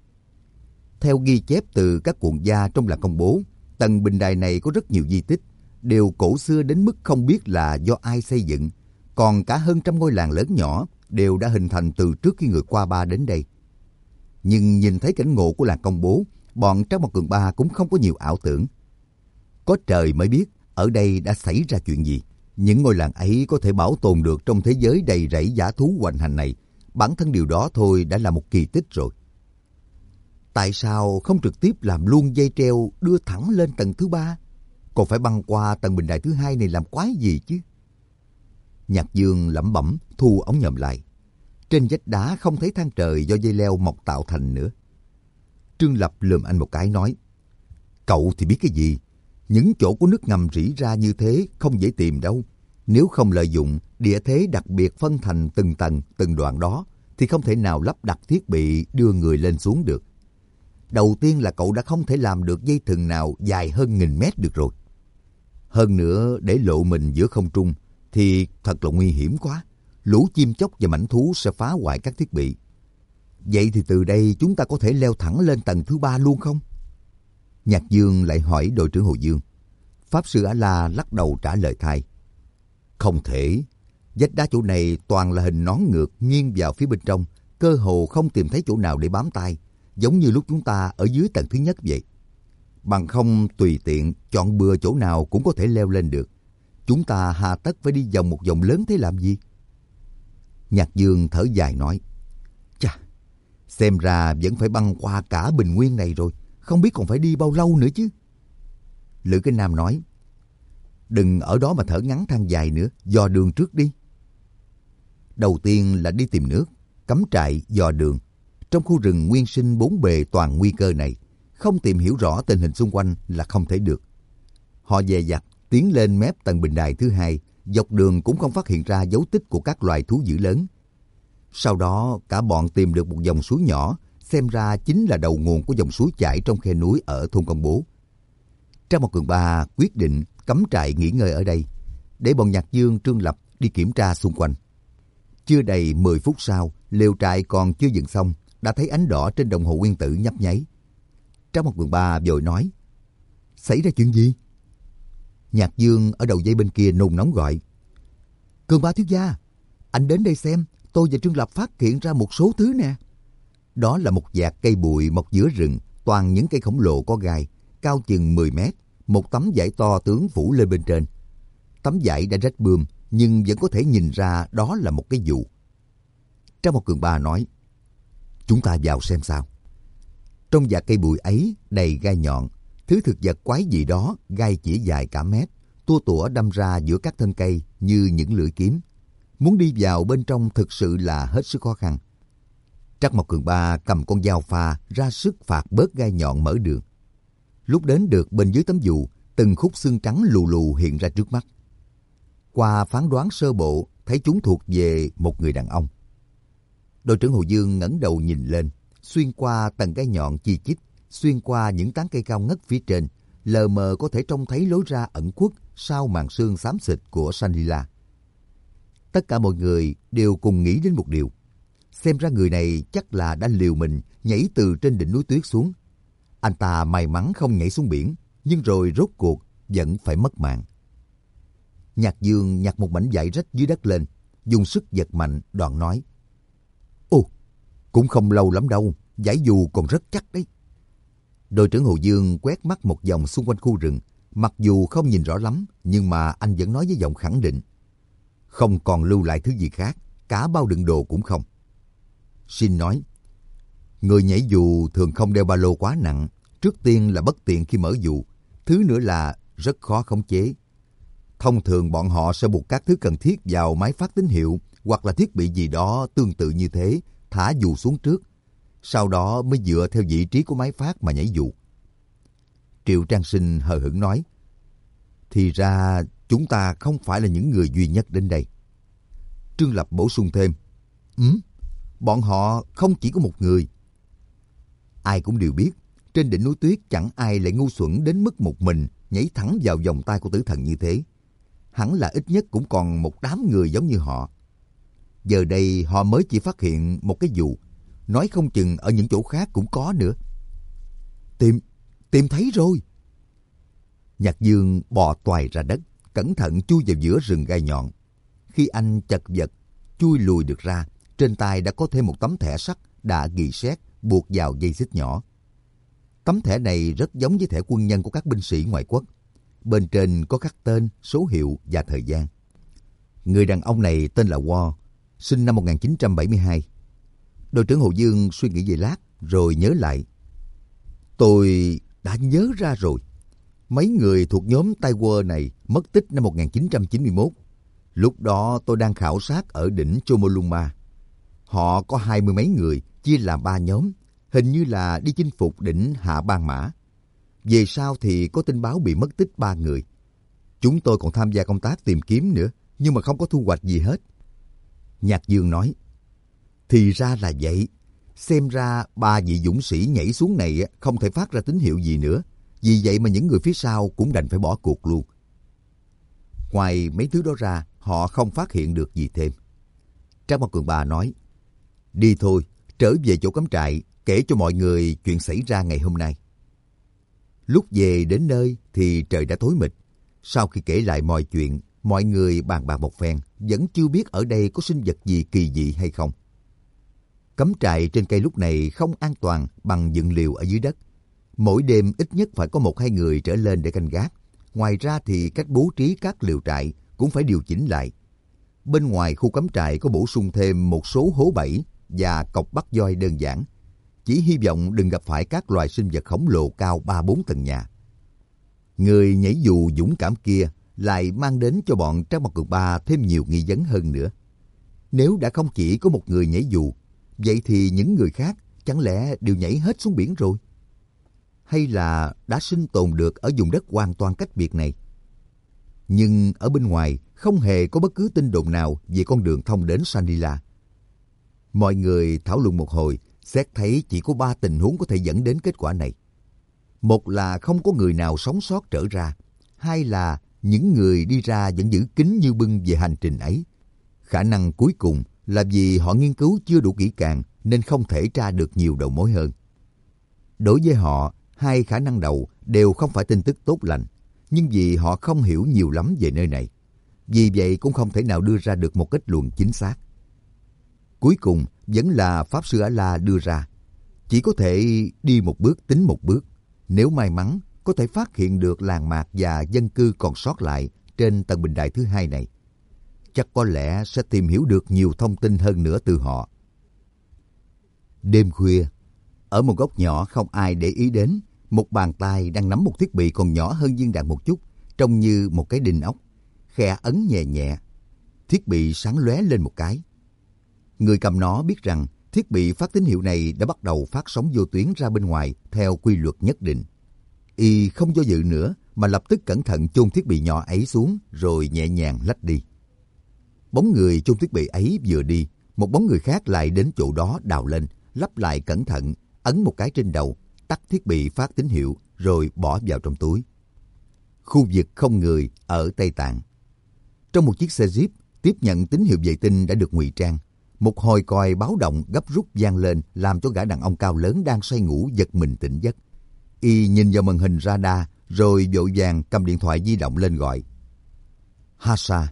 Theo ghi chép từ các cuộn gia trong làng công bố, tầng bình đài này có rất nhiều di tích, đều cổ xưa đến mức không biết là do ai xây dựng, còn cả hơn trăm ngôi làng lớn nhỏ đều đã hình thành từ trước khi người qua ba đến đây. Nhưng nhìn thấy cảnh ngộ của làng công bố, bọn Trang Một Cường Ba cũng không có nhiều ảo tưởng. Có trời mới biết ở đây đã xảy ra chuyện gì. Những ngôi làng ấy có thể bảo tồn được trong thế giới đầy rẫy dã thú hoành hành này, bản thân điều đó thôi đã là một kỳ tích rồi. Tại sao không trực tiếp làm luôn dây treo đưa thẳng lên tầng thứ ba, còn phải băng qua tầng bình đài thứ hai này làm quái gì chứ? Nhạc Dương lẩm bẩm thu ống nhòm lại. Trên vách đá không thấy than trời do dây leo mọc tạo thành nữa. Trương Lập lườm anh một cái nói, cậu thì biết cái gì? Những chỗ có nước ngầm rỉ ra như thế không dễ tìm đâu. Nếu không lợi dụng địa thế đặc biệt phân thành từng tầng, từng đoạn đó, thì không thể nào lắp đặt thiết bị đưa người lên xuống được. Đầu tiên là cậu đã không thể làm được dây thừng nào dài hơn nghìn mét được rồi. Hơn nữa, để lộ mình giữa không trung thì thật là nguy hiểm quá. Lũ chim chóc và mãnh thú sẽ phá hoại các thiết bị. Vậy thì từ đây chúng ta có thể leo thẳng lên tầng thứ ba luôn không? Nhạc Dương lại hỏi đội trưởng Hồ Dương. Pháp sư A-la lắc đầu trả lời thay. Không thể. Vách đá chỗ này toàn là hình nón ngược nghiêng vào phía bên trong, cơ hồ không tìm thấy chỗ nào để bám tay. giống như lúc chúng ta ở dưới tầng thứ nhất vậy. Bằng không tùy tiện chọn bừa chỗ nào cũng có thể leo lên được. Chúng ta hà tất phải đi vòng một vòng lớn thế làm gì? Nhạc Dương thở dài nói, chà, xem ra vẫn phải băng qua cả bình nguyên này rồi, không biết còn phải đi bao lâu nữa chứ. Lữ Kinh Nam nói, đừng ở đó mà thở ngắn than dài nữa, dò đường trước đi. Đầu tiên là đi tìm nước, cắm trại, dò đường. Trong khu rừng nguyên sinh bốn bề toàn nguy cơ này, không tìm hiểu rõ tình hình xung quanh là không thể được. Họ dè dặt tiến lên mép tầng bình đài thứ hai, dọc đường cũng không phát hiện ra dấu tích của các loài thú dữ lớn. Sau đó cả bọn tìm được một dòng suối nhỏ, xem ra chính là đầu nguồn của dòng suối chảy trong khe núi ở thôn Công Bố. Trang Một Cường Ba quyết định cắm trại nghỉ ngơi ở đây, để bọn Nhạc Dương, Trương Lập đi kiểm tra xung quanh. Chưa đầy mười phút sau, lều trại còn chưa dựng xong, đã thấy ánh đỏ trên đồng hồ nguyên tử nhấp nháy. Trang Một Cường Ba vội nói, xảy ra chuyện gì? Nhạc Dương ở đầu dây bên kia nôn nóng gọi, Cường Ba thiếu gia, anh đến đây xem, tôi và Trương Lập phát hiện ra một số thứ nè. Đó là một vạt cây bụi mọc giữa rừng, toàn những cây khổng lồ có gai, cao chừng mười mét, một tấm vải to tướng phủ lên bên trên. Tấm vải đã rách bươm, nhưng vẫn có thể nhìn ra đó là một cái dù. Trang Một Cường Ba nói, chúng ta vào xem sao. Trong vạt cây bụi ấy đầy gai nhọn, thứ thực vật quái dị đó gai chỉ dài cả mét, tua tủa đâm ra giữa các thân cây như những lưỡi kiếm. Muốn đi vào bên trong thực sự là hết sức khó khăn. Trắc Mộc Cường Ba cầm con dao pha ra sức phạt bớt gai nhọn mở đường. Lúc đến được bên dưới tấm dù, từng khúc xương trắng lù lù hiện ra trước mắt. Qua phán đoán sơ bộ, thấy chúng thuộc về một người đàn ông. Đội trưởng Hồ Dương ngẩng đầu nhìn lên, xuyên qua tầng gai nhọn chi chít, xuyên qua những tán cây cao ngất phía trên, lờ mờ có thể trông thấy lối ra ẩn khuất sau màn sương xám xịt của Shangri-La. Tất cả mọi người đều cùng nghĩ đến một điều. Xem ra người này chắc là đã liều mình nhảy từ trên đỉnh núi tuyết xuống. Anh ta may mắn không nhảy xuống biển, nhưng rồi rốt cuộc vẫn phải mất mạng. Nhạc Dương nhặt một mảnh vải rách dưới đất lên, dùng sức giật mạnh, đoạn nói, Ồ, cũng không lâu lắm đâu, vải dù còn rất chắc đấy. Đội trưởng Hồ Dương quét mắt một vòng xung quanh khu rừng, mặc dù không nhìn rõ lắm, nhưng mà anh vẫn nói với giọng khẳng định, không còn lưu lại thứ gì khác, cả bao đựng đồ cũng không. Shin nói, người nhảy dù thường không đeo ba lô quá nặng, trước tiên là bất tiện khi mở dù, thứ nữa là rất khó khống chế. Thông thường bọn họ sẽ buộc các thứ cần thiết vào máy phát tín hiệu hoặc là thiết bị gì đó tương tự như thế, thả dù xuống trước, sau đó mới dựa theo vị trí của máy phát mà nhảy dù. Triệu Trang Sinh hờ hững nói, thì ra chúng ta không phải là những người duy nhất đến đây. Trương Lập bổ sung thêm, Ừ, bọn họ không chỉ có một người. Ai cũng đều biết, trên đỉnh núi tuyết chẳng ai lại ngu xuẩn đến mức một mình nhảy thẳng vào vòng tay của tử thần như thế. Hẳn là ít nhất cũng còn một đám người giống như họ. Giờ đây họ mới chỉ phát hiện một cái dù, nói không chừng ở những chỗ khác cũng có nữa. Tìm, tìm thấy rồi. Nhạc Dương bò toài ra đất, cẩn thận chui vào giữa rừng gai nhọn. Khi anh chật vật chui lùi được ra, trên tay đã có thêm một tấm thẻ sắt đã ghi sét buộc vào dây xích nhỏ. Tấm thẻ này rất giống với thẻ quân nhân của các binh sĩ ngoại quốc. Bên trên có khắc tên, số hiệu và thời gian. Người đàn ông này tên là Wall, sinh năm một nghìn chín trăm bảy mươi hai. Đội trưởng Hồ Dương suy nghĩ về lát rồi nhớ lại. Tôi đã nhớ ra rồi. Mấy người thuộc nhóm Taiwan này mất tích năm một nghìn chín trăm chín mươi mốt. Lúc đó tôi đang khảo sát ở đỉnh Chomolungma. Họ có hai mươi mấy người, chia làm ba nhóm, hình như là đi chinh phục đỉnh Hạ Ban Mã. Về sau thì có tin báo bị mất tích ba người. Chúng tôi còn tham gia công tác tìm kiếm nữa, nhưng mà không có thu hoạch gì hết. Nhạc Dương nói, thì ra là vậy. Xem ra ba vị dũng sĩ nhảy xuống này không thể phát ra tín hiệu gì nữa. Vì vậy mà những người phía sau cũng đành phải bỏ cuộc luôn. Ngoài mấy thứ đó ra, họ không phát hiện được gì thêm. Trang Mộc Cường Ba nói, đi thôi, trở về chỗ cắm trại, kể cho mọi người chuyện xảy ra ngày hôm nay. Lúc về đến nơi thì trời đã tối mịt. Sau khi kể lại mọi chuyện, mọi người bàn bạc một phen, vẫn chưa biết ở đây có sinh vật gì kỳ dị hay không. Cắm trại trên cây lúc này không an toàn bằng dựng liều ở dưới đất. Mỗi đêm ít nhất phải có một hai người trở lên để canh gác. Ngoài ra thì cách bố trí các liều trại cũng phải điều chỉnh lại. Bên ngoài khu cắm trại có bổ sung thêm một số hố bẫy và cọc bắt voi đơn giản. Chỉ hy vọng đừng gặp phải các loài sinh vật khổng lồ cao ba bốn tầng nhà. Người nhảy dù dũng cảm kia lại mang đến cho bọn Trác Mộc Cường Ba thêm nhiều nghi vấn hơn nữa. Nếu đã không chỉ có một người nhảy dù, vậy thì những người khác chẳng lẽ đều nhảy hết xuống biển rồi? Hay là đã sinh tồn được ở vùng đất hoàn toàn cách biệt này? Nhưng ở bên ngoài không hề có bất cứ tin đồn nào về con đường thông đến Shangri-La. Mọi người thảo luận một hồi, xét thấy chỉ có ba tình huống có thể dẫn đến kết quả này. Một là không có người nào sống sót trở ra. Hai là những người đi ra vẫn giữ kín như bưng về hành trình ấy. Khả năng cuối cùng là vì họ nghiên cứu chưa đủ kỹ càng nên không thể tra được nhiều đầu mối hơn. Đối với họ, hai khả năng đầu đều không phải tin tức tốt lành, nhưng vì họ không hiểu nhiều lắm về nơi này. Vì vậy cũng không thể nào đưa ra được một kết luận chính xác. Cuối cùng vẫn là Pháp Sư A-La đưa ra. Chỉ có thể đi một bước tính một bước. Nếu may mắn, có thể phát hiện được làng mạc và dân cư còn sót lại trên tầng bình đài thứ hai này. Chắc có lẽ sẽ tìm hiểu được nhiều thông tin hơn nữa từ họ. Đêm khuya, ở một góc nhỏ không ai để ý đến, một bàn tay đang nắm một thiết bị còn nhỏ hơn viên đạn một chút, trông như một cái đinh ốc, khẽ ấn nhẹ nhẹ. Thiết bị sáng lóe lên một cái. Người cầm nó biết rằng thiết bị phát tín hiệu này đã bắt đầu phát sóng vô tuyến ra bên ngoài theo quy luật nhất định. Y không do dự nữa mà lập tức cẩn thận chôn thiết bị nhỏ ấy xuống rồi nhẹ nhàng lách đi. Bóng người chôn thiết bị ấy vừa đi, một bóng người khác lại đến chỗ đó đào lên, lắp lại cẩn thận, ấn một cái trên đầu, tắt thiết bị phát tín hiệu rồi bỏ vào trong túi. Khu vực không người ở Tây Tạng. Trong một chiếc xe Jeep tiếp nhận tín hiệu vệ tinh đã được ngụy trang. Một hồi còi báo động gấp rút vang lên làm cho gã đàn ông cao lớn đang say ngủ giật mình tỉnh giấc. Y nhìn vào màn hình radar rồi vội vàng cầm điện thoại di động lên gọi. Hasa.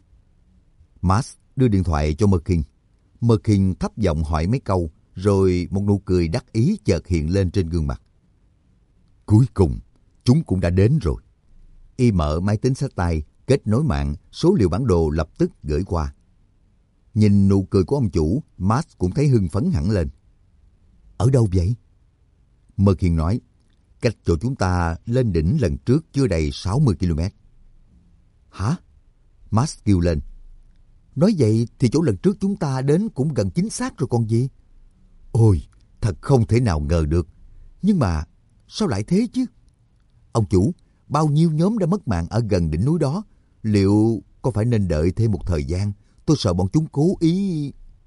Max đưa điện thoại cho Merkin. Merkin thấp giọng hỏi mấy câu rồi một nụ cười đắc ý chợt hiện lên trên gương mặt. Cuối cùng, chúng cũng đã đến rồi. Y mở máy tính xách tay, kết nối mạng, số liệu bản đồ lập tức gửi qua. Nhìn nụ cười của ông chủ, Max cũng thấy hưng phấn hẳn lên. Ở đâu vậy? Merkin nói, cách chỗ chúng ta lên đỉnh lần trước chưa đầy sáu mươi ki lô mét. Hả? Max kêu lên. Nói vậy thì chỗ lần trước chúng ta đến cũng gần chính xác rồi còn gì. Ôi, thật không thể nào ngờ được. Nhưng mà sao lại thế chứ? Ông chủ, bao nhiêu nhóm đã mất mạng ở gần đỉnh núi đó. Liệu có phải nên đợi thêm một thời gian? Tôi sợ bọn chúng cố ý...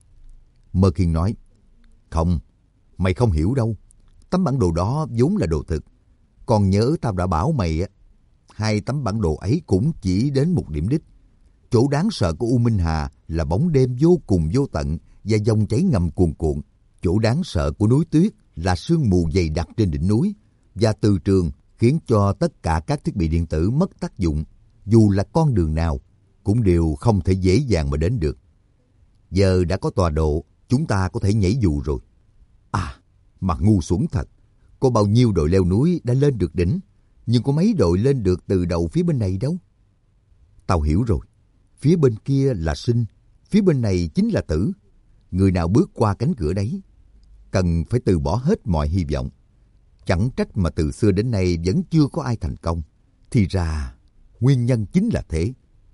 Merkin nói, không, mày không hiểu đâu. Tấm bản đồ đó vốn là đồ thực. Còn nhớ tao đã bảo mày á, hai tấm bản đồ ấy cũng chỉ đến một điểm đích. Chỗ đáng sợ của U Minh Hà là bóng đêm vô cùng vô tận và dòng chảy ngầm cuồn cuộn. Chỗ đáng sợ của núi tuyết là sương mù dày đặc trên đỉnh núi và từ trường khiến cho tất cả các thiết bị điện tử mất tác dụng. Dù là con đường nào cũng đều không thể dễ dàng mà đến được. Giờ đã có tọa độ, chúng ta có thể nhảy dù rồi. À, mà ngu xuẩn thật. Có bao nhiêu đội leo núi đã lên được đỉnh, nhưng có mấy đội lên được từ đầu phía bên này đâu. Tao hiểu rồi. Phía bên kia là sinh, phía bên này chính là tử. Người nào bước qua cánh cửa đấy, cần phải từ bỏ hết mọi hy vọng. Chẳng trách mà từ xưa đến nay vẫn chưa có ai thành công. Thì ra, nguyên nhân chính là thế.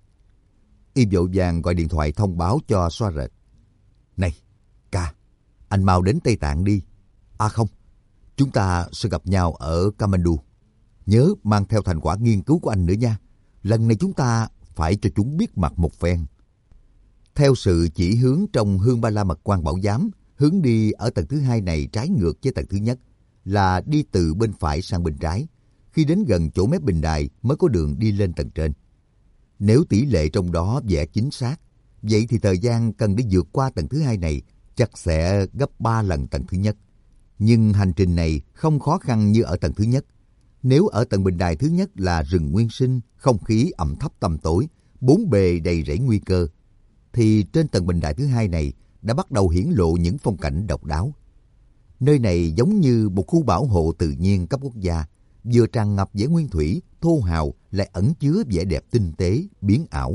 Y vội vàng gọi điện thoại thông báo cho Xoa Rệt. Này, ca, anh mau đến Tây Tạng đi. À không, chúng ta sẽ gặp nhau ở Kathmandu. Nhớ mang theo thành quả nghiên cứu của anh nữa nha. Lần này chúng ta phải cho chúng biết mặt một phen. Theo sự chỉ hướng trong Hương Ba La Mật Quan Bảo Giám, hướng đi ở tầng thứ hai này trái ngược với tầng thứ nhất, là đi từ bên phải sang bên trái. Khi đến gần chỗ mép bình đài mới có đường đi lên tầng trên. Nếu tỷ lệ trong đó vẽ chính xác, vậy thì thời gian cần để vượt qua tầng thứ hai này chắc sẽ gấp ba lần tầng thứ nhất. Nhưng hành trình này không khó khăn như ở tầng thứ nhất. Nếu ở tầng bình đài thứ nhất là rừng nguyên sinh, không khí ẩm thấp tăm tối, bốn bề đầy rẫy nguy cơ, thì trên tầng bình đài thứ hai này đã bắt đầu hiển lộ những phong cảnh độc đáo. Nơi này giống như một khu bảo hộ tự nhiên cấp quốc gia, vừa tràn ngập vẻ nguyên thủy, thô hào lại ẩn chứa vẻ đẹp tinh tế, biến ảo.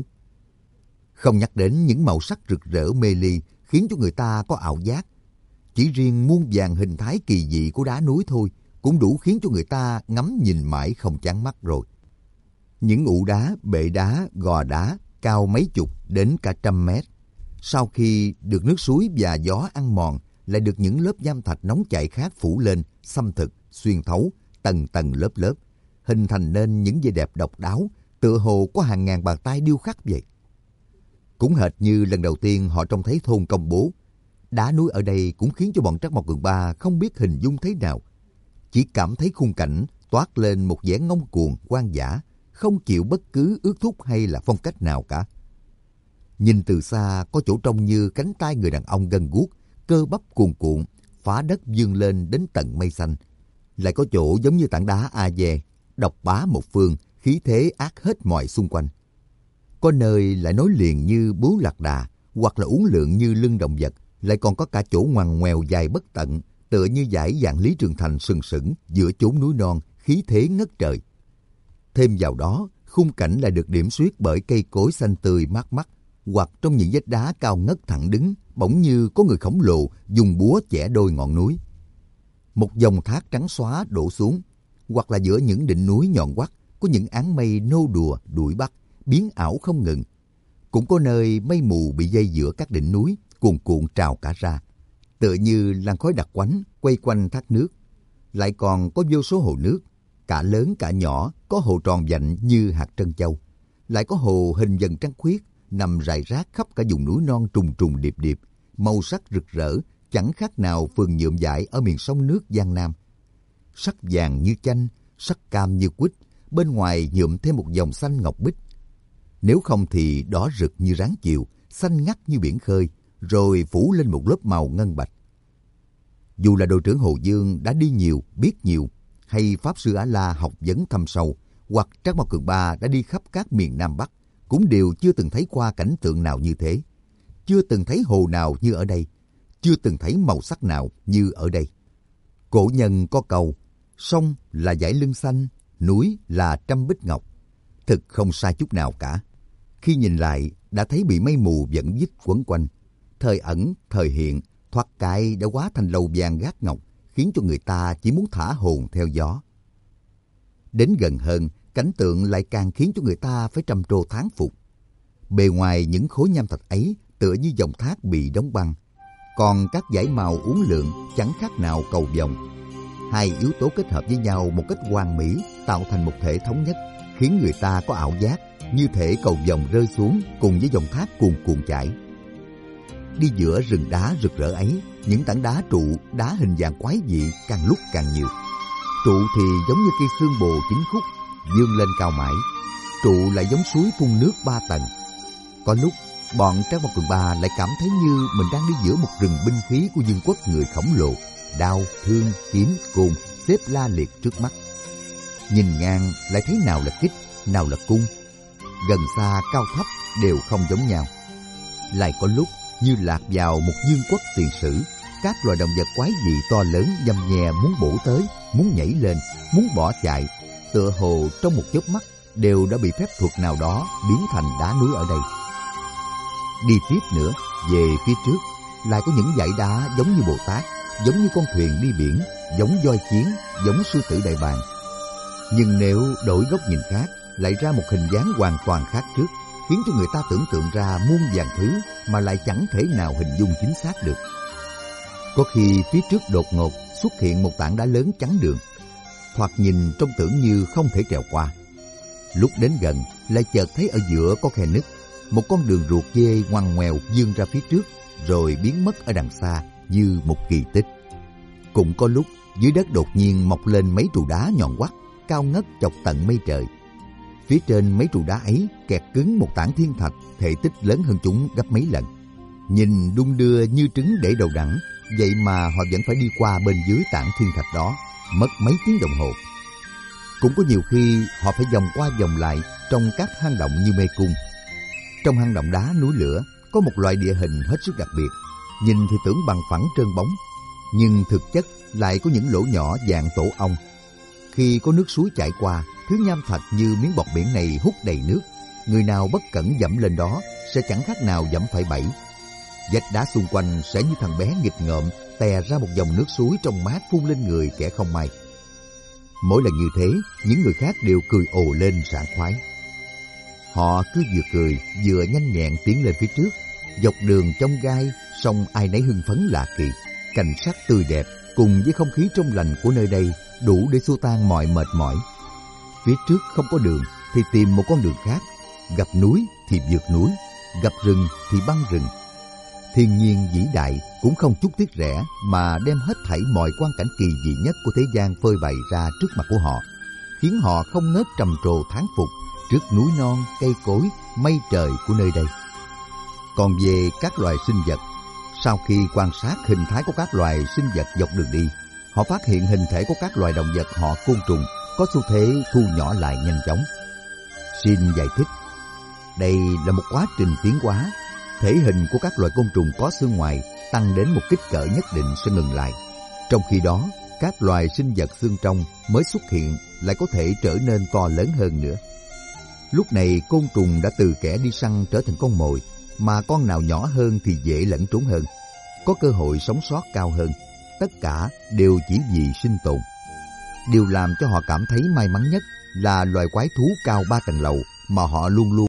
Không nhắc đến những màu sắc rực rỡ mê ly khiến cho người ta có ảo giác. Chỉ riêng muôn vàn hình thái kỳ dị của đá núi thôi cũng đủ khiến cho người ta ngắm nhìn mãi không chán mắt rồi. Những ụ đá, bệ đá, gò đá cao mấy chục đến cả trăm mét. Sau khi được nước suối và gió ăn mòn, lại được những lớp nham thạch nóng chảy khác phủ lên, xâm thực, xuyên thấu, tầng tầng lớp lớp, hình thành nên những vẻ đẹp độc đáo, tựa hồ có hàng ngàn bàn tay điêu khắc vậy. Cũng hệt như lần đầu tiên họ trông thấy thôn Công Bố, đá núi ở đây cũng khiến cho bọn Trắc Mộc Cường Ba không biết hình dung thế nào. Chỉ cảm thấy khung cảnh toát lên một vẻ ngông cuồng, hoang dã, không chịu bất cứ ước thúc hay là phong cách nào cả. Nhìn từ xa có chỗ trông như cánh tay người đàn ông gân guốc, cơ bắp cuồn cuộn, phá đất vươn lên đến tận mây xanh. Lại có chỗ giống như tảng đá A Dè, độc bá một phương, khí thế ác hết mọi xung quanh. Có nơi lại nối liền như bướu lạc đà, hoặc là uốn lượn như lưng động vật, lại còn có cả chỗ ngoằn ngoèo dài bất tận, tựa như dải Vạn Lý Trường Thành sừng sững giữa chốn núi non, khí thế ngất trời. Thêm vào đó, khung cảnh lại được điểm xuyết bởi cây cối xanh tươi mát mắt, hoặc trong những vách đá cao ngất thẳng đứng, bỗng như có người khổng lồ dùng búa chẻ đôi ngọn núi. Một dòng thác trắng xóa đổ xuống, hoặc là giữa những đỉnh núi nhọn quắt có những áng mây nô đùa đuổi bắt, biến ảo không ngừng. Cũng có nơi mây mù bị dây giữa các đỉnh núi, cuồn cuộn trào cả ra, tựa như làn khói đặc quánh quay quanh thác nước. Lại còn có vô số hồ nước, cả lớn cả nhỏ, có hồ tròn vành như hạt trân châu. Lại có hồ hình dần trăng khuyết, nằm rải rác khắp cả vùng núi non trùng trùng điệp điệp, màu sắc rực rỡ, chẳng khác nào phường nhuộm vải ở miền sông nước Giang Nam. Sắc vàng như chanh, sắc cam như quýt, bên ngoài nhuộm thêm một dòng xanh ngọc bích. Nếu không thì đỏ rực như ráng chiều, xanh ngắt như biển khơi, rồi phủ lên một lớp màu ngân bạch. Dù là đội trưởng Hồ Dương đã đi nhiều, biết nhiều, hay Pháp Sư A-La học vấn thâm sâu, hoặc Trắc Mộc Cường Ba đã đi khắp các miền Nam Bắc, cũng đều chưa từng thấy qua cảnh tượng nào như thế. Chưa từng thấy hồ nào như ở đây, chưa từng thấy màu sắc nào như ở đây. Cổ nhân có câu, sông là dải lưng xanh, núi là trăm bích ngọc. Thực không sai chút nào cả. Khi nhìn lại, đã thấy bị mây mù vẫn dít quấn quanh. Thời ẩn, thời hiện, thoạt cại đã hóa thành lầu vàng gác ngọc, khiến cho người ta chỉ muốn thả hồn theo gió. Đến gần hơn, cảnh tượng lại càng khiến cho người ta phải trầm trồ thán phục. Bề ngoài những khối nham thạch ấy tựa như dòng thác bị đóng băng, còn các dải màu uốn lượn chẳng khác nào cầu vồng. Hai yếu tố kết hợp với nhau một cách hoàn mỹ, tạo thành một thể thống nhất, khiến người ta có ảo giác như thể cầu vồng rơi xuống cùng với dòng thác cuồn cuộn chảy. Đi giữa rừng đá rực rỡ ấy, những tảng đá trụ, đá hình dạng quái dị càng lúc càng nhiều. Trụ thì giống như cây xương bồ chín khúc, vươn lên cao mãi. Trụ lại giống suối phun nước ba tầng. Có lúc, bọn Trắc Mộc Cường Ba lại cảm thấy như mình đang đi giữa một rừng binh khí của vương quốc người khổng lồ. Đao, thương, kiếm, côn xếp la liệt trước mắt. Nhìn ngang lại thấy nào là kích, nào là cung. Gần xa, cao thấp đều không giống nhau. Lại có lúc như lạc vào một vương quốc tiền sử, các loài động vật quái dị to lớn nhăm nhè muốn bổ tới, muốn nhảy lên, muốn bỏ chạy, tựa hồ trong một chớp mắt đều đã bị phép thuật nào đó biến thành đá núi ở đây. Đi tiếp nữa, về phía trước lại có những dãy đá giống như Bồ Tát, giống như con thuyền đi biển, giống voi chiến, giống sư tử đại bàng. Nhưng nếu đổi góc nhìn khác, lại ra một hình dáng hoàn toàn khác trước, khiến cho người ta tưởng tượng ra muôn vàn thứ mà lại chẳng thể nào hình dung chính xác được. Có khi phía trước đột ngột xuất hiện một tảng đá lớn chắn đường, thoạt nhìn trông tưởng như không thể trèo qua. Lúc đến gần lại chợt thấy ở giữa có khe nứt, một con đường ruột dê ngoằn ngoèo vươn ra phía trước, rồi biến mất ở đằng xa như một kỳ tích. Cũng có lúc dưới đất đột nhiên mọc lên mấy trụ đá nhọn quắt, cao ngất chọc tận mây trời. Phía trên mấy trụ đá ấy kẹt cứng một tảng thiên thạch thể tích lớn hơn chúng gấp mấy lần. Nhìn đung đưa như trứng để đầu đẳng, vậy mà họ vẫn phải đi qua bên dưới tảng thiên thạch đó, mất mấy tiếng đồng hồ. Cũng có nhiều khi họ phải vòng qua vòng lại trong các hang động như mê cung. Trong hang động đá núi lửa có một loại địa hình hết sức đặc biệt. nhìn thì tưởng bằng phẳng trơn bóng, nhưng thực chất lại có những lỗ nhỏ dạng tổ ong. Khi có nước suối chảy qua, thứ nham thạch như miếng bọt biển này hút đầy nước. Người nào bất cẩn dẫm lên đó sẽ chẳng khác nào dẫm phải bẫy. Vách đá xung quanh sẽ như thằng bé nghịch ngợm tè ra một dòng nước suối trong mát phun lên người kẻ không may. Mỗi lần như thế, những người khác đều cười ồ lên sảng khoái. Họ cứ vừa cười vừa nhanh nhẹn tiến lên phía trước. Dọc đường trong gai, song ai nấy hưng phấn lạ kỳ. Cảnh sắc tươi đẹp cùng với không khí trong lành của nơi đây đủ để xua tan mọi mệt mỏi. Phía trước không có đường thì tìm một con đường khác, gặp núi thì vượt núi, gặp rừng thì băng rừng. Thiên nhiên vĩ đại cũng không chút tiếc rẻ mà đem hết thảy mọi quang cảnh kỳ dị nhất của thế gian phơi bày ra trước mặt của họ, khiến họ không ngớt trầm trồ thán phục trước núi non, cây cối, mây trời của nơi đây. Còn về các loài sinh vật, sau khi quan sát hình thái của các loài sinh vật dọc đường đi, họ phát hiện hình thể của các loài động vật họ côn trùng có xu thế thu nhỏ lại nhanh chóng. Xin giải thích, đây là một quá trình tiến hóa. Thể hình của các loài côn trùng có xương ngoài tăng đến một kích cỡ nhất định sẽ ngừng lại. Trong khi đó, các loài sinh vật xương trong mới xuất hiện lại có thể trở nên to lớn hơn nữa. Lúc này côn trùng đã từ kẻ đi săn trở thành con mồi, mà con nào nhỏ hơn thì dễ lẫn trốn hơn, có cơ hội sống sót cao hơn. Tất cả đều chỉ vì sinh tồn. Điều làm cho họ cảm thấy may mắn nhất là loài quái thú cao ba tầng lầu mà họ luôn luôn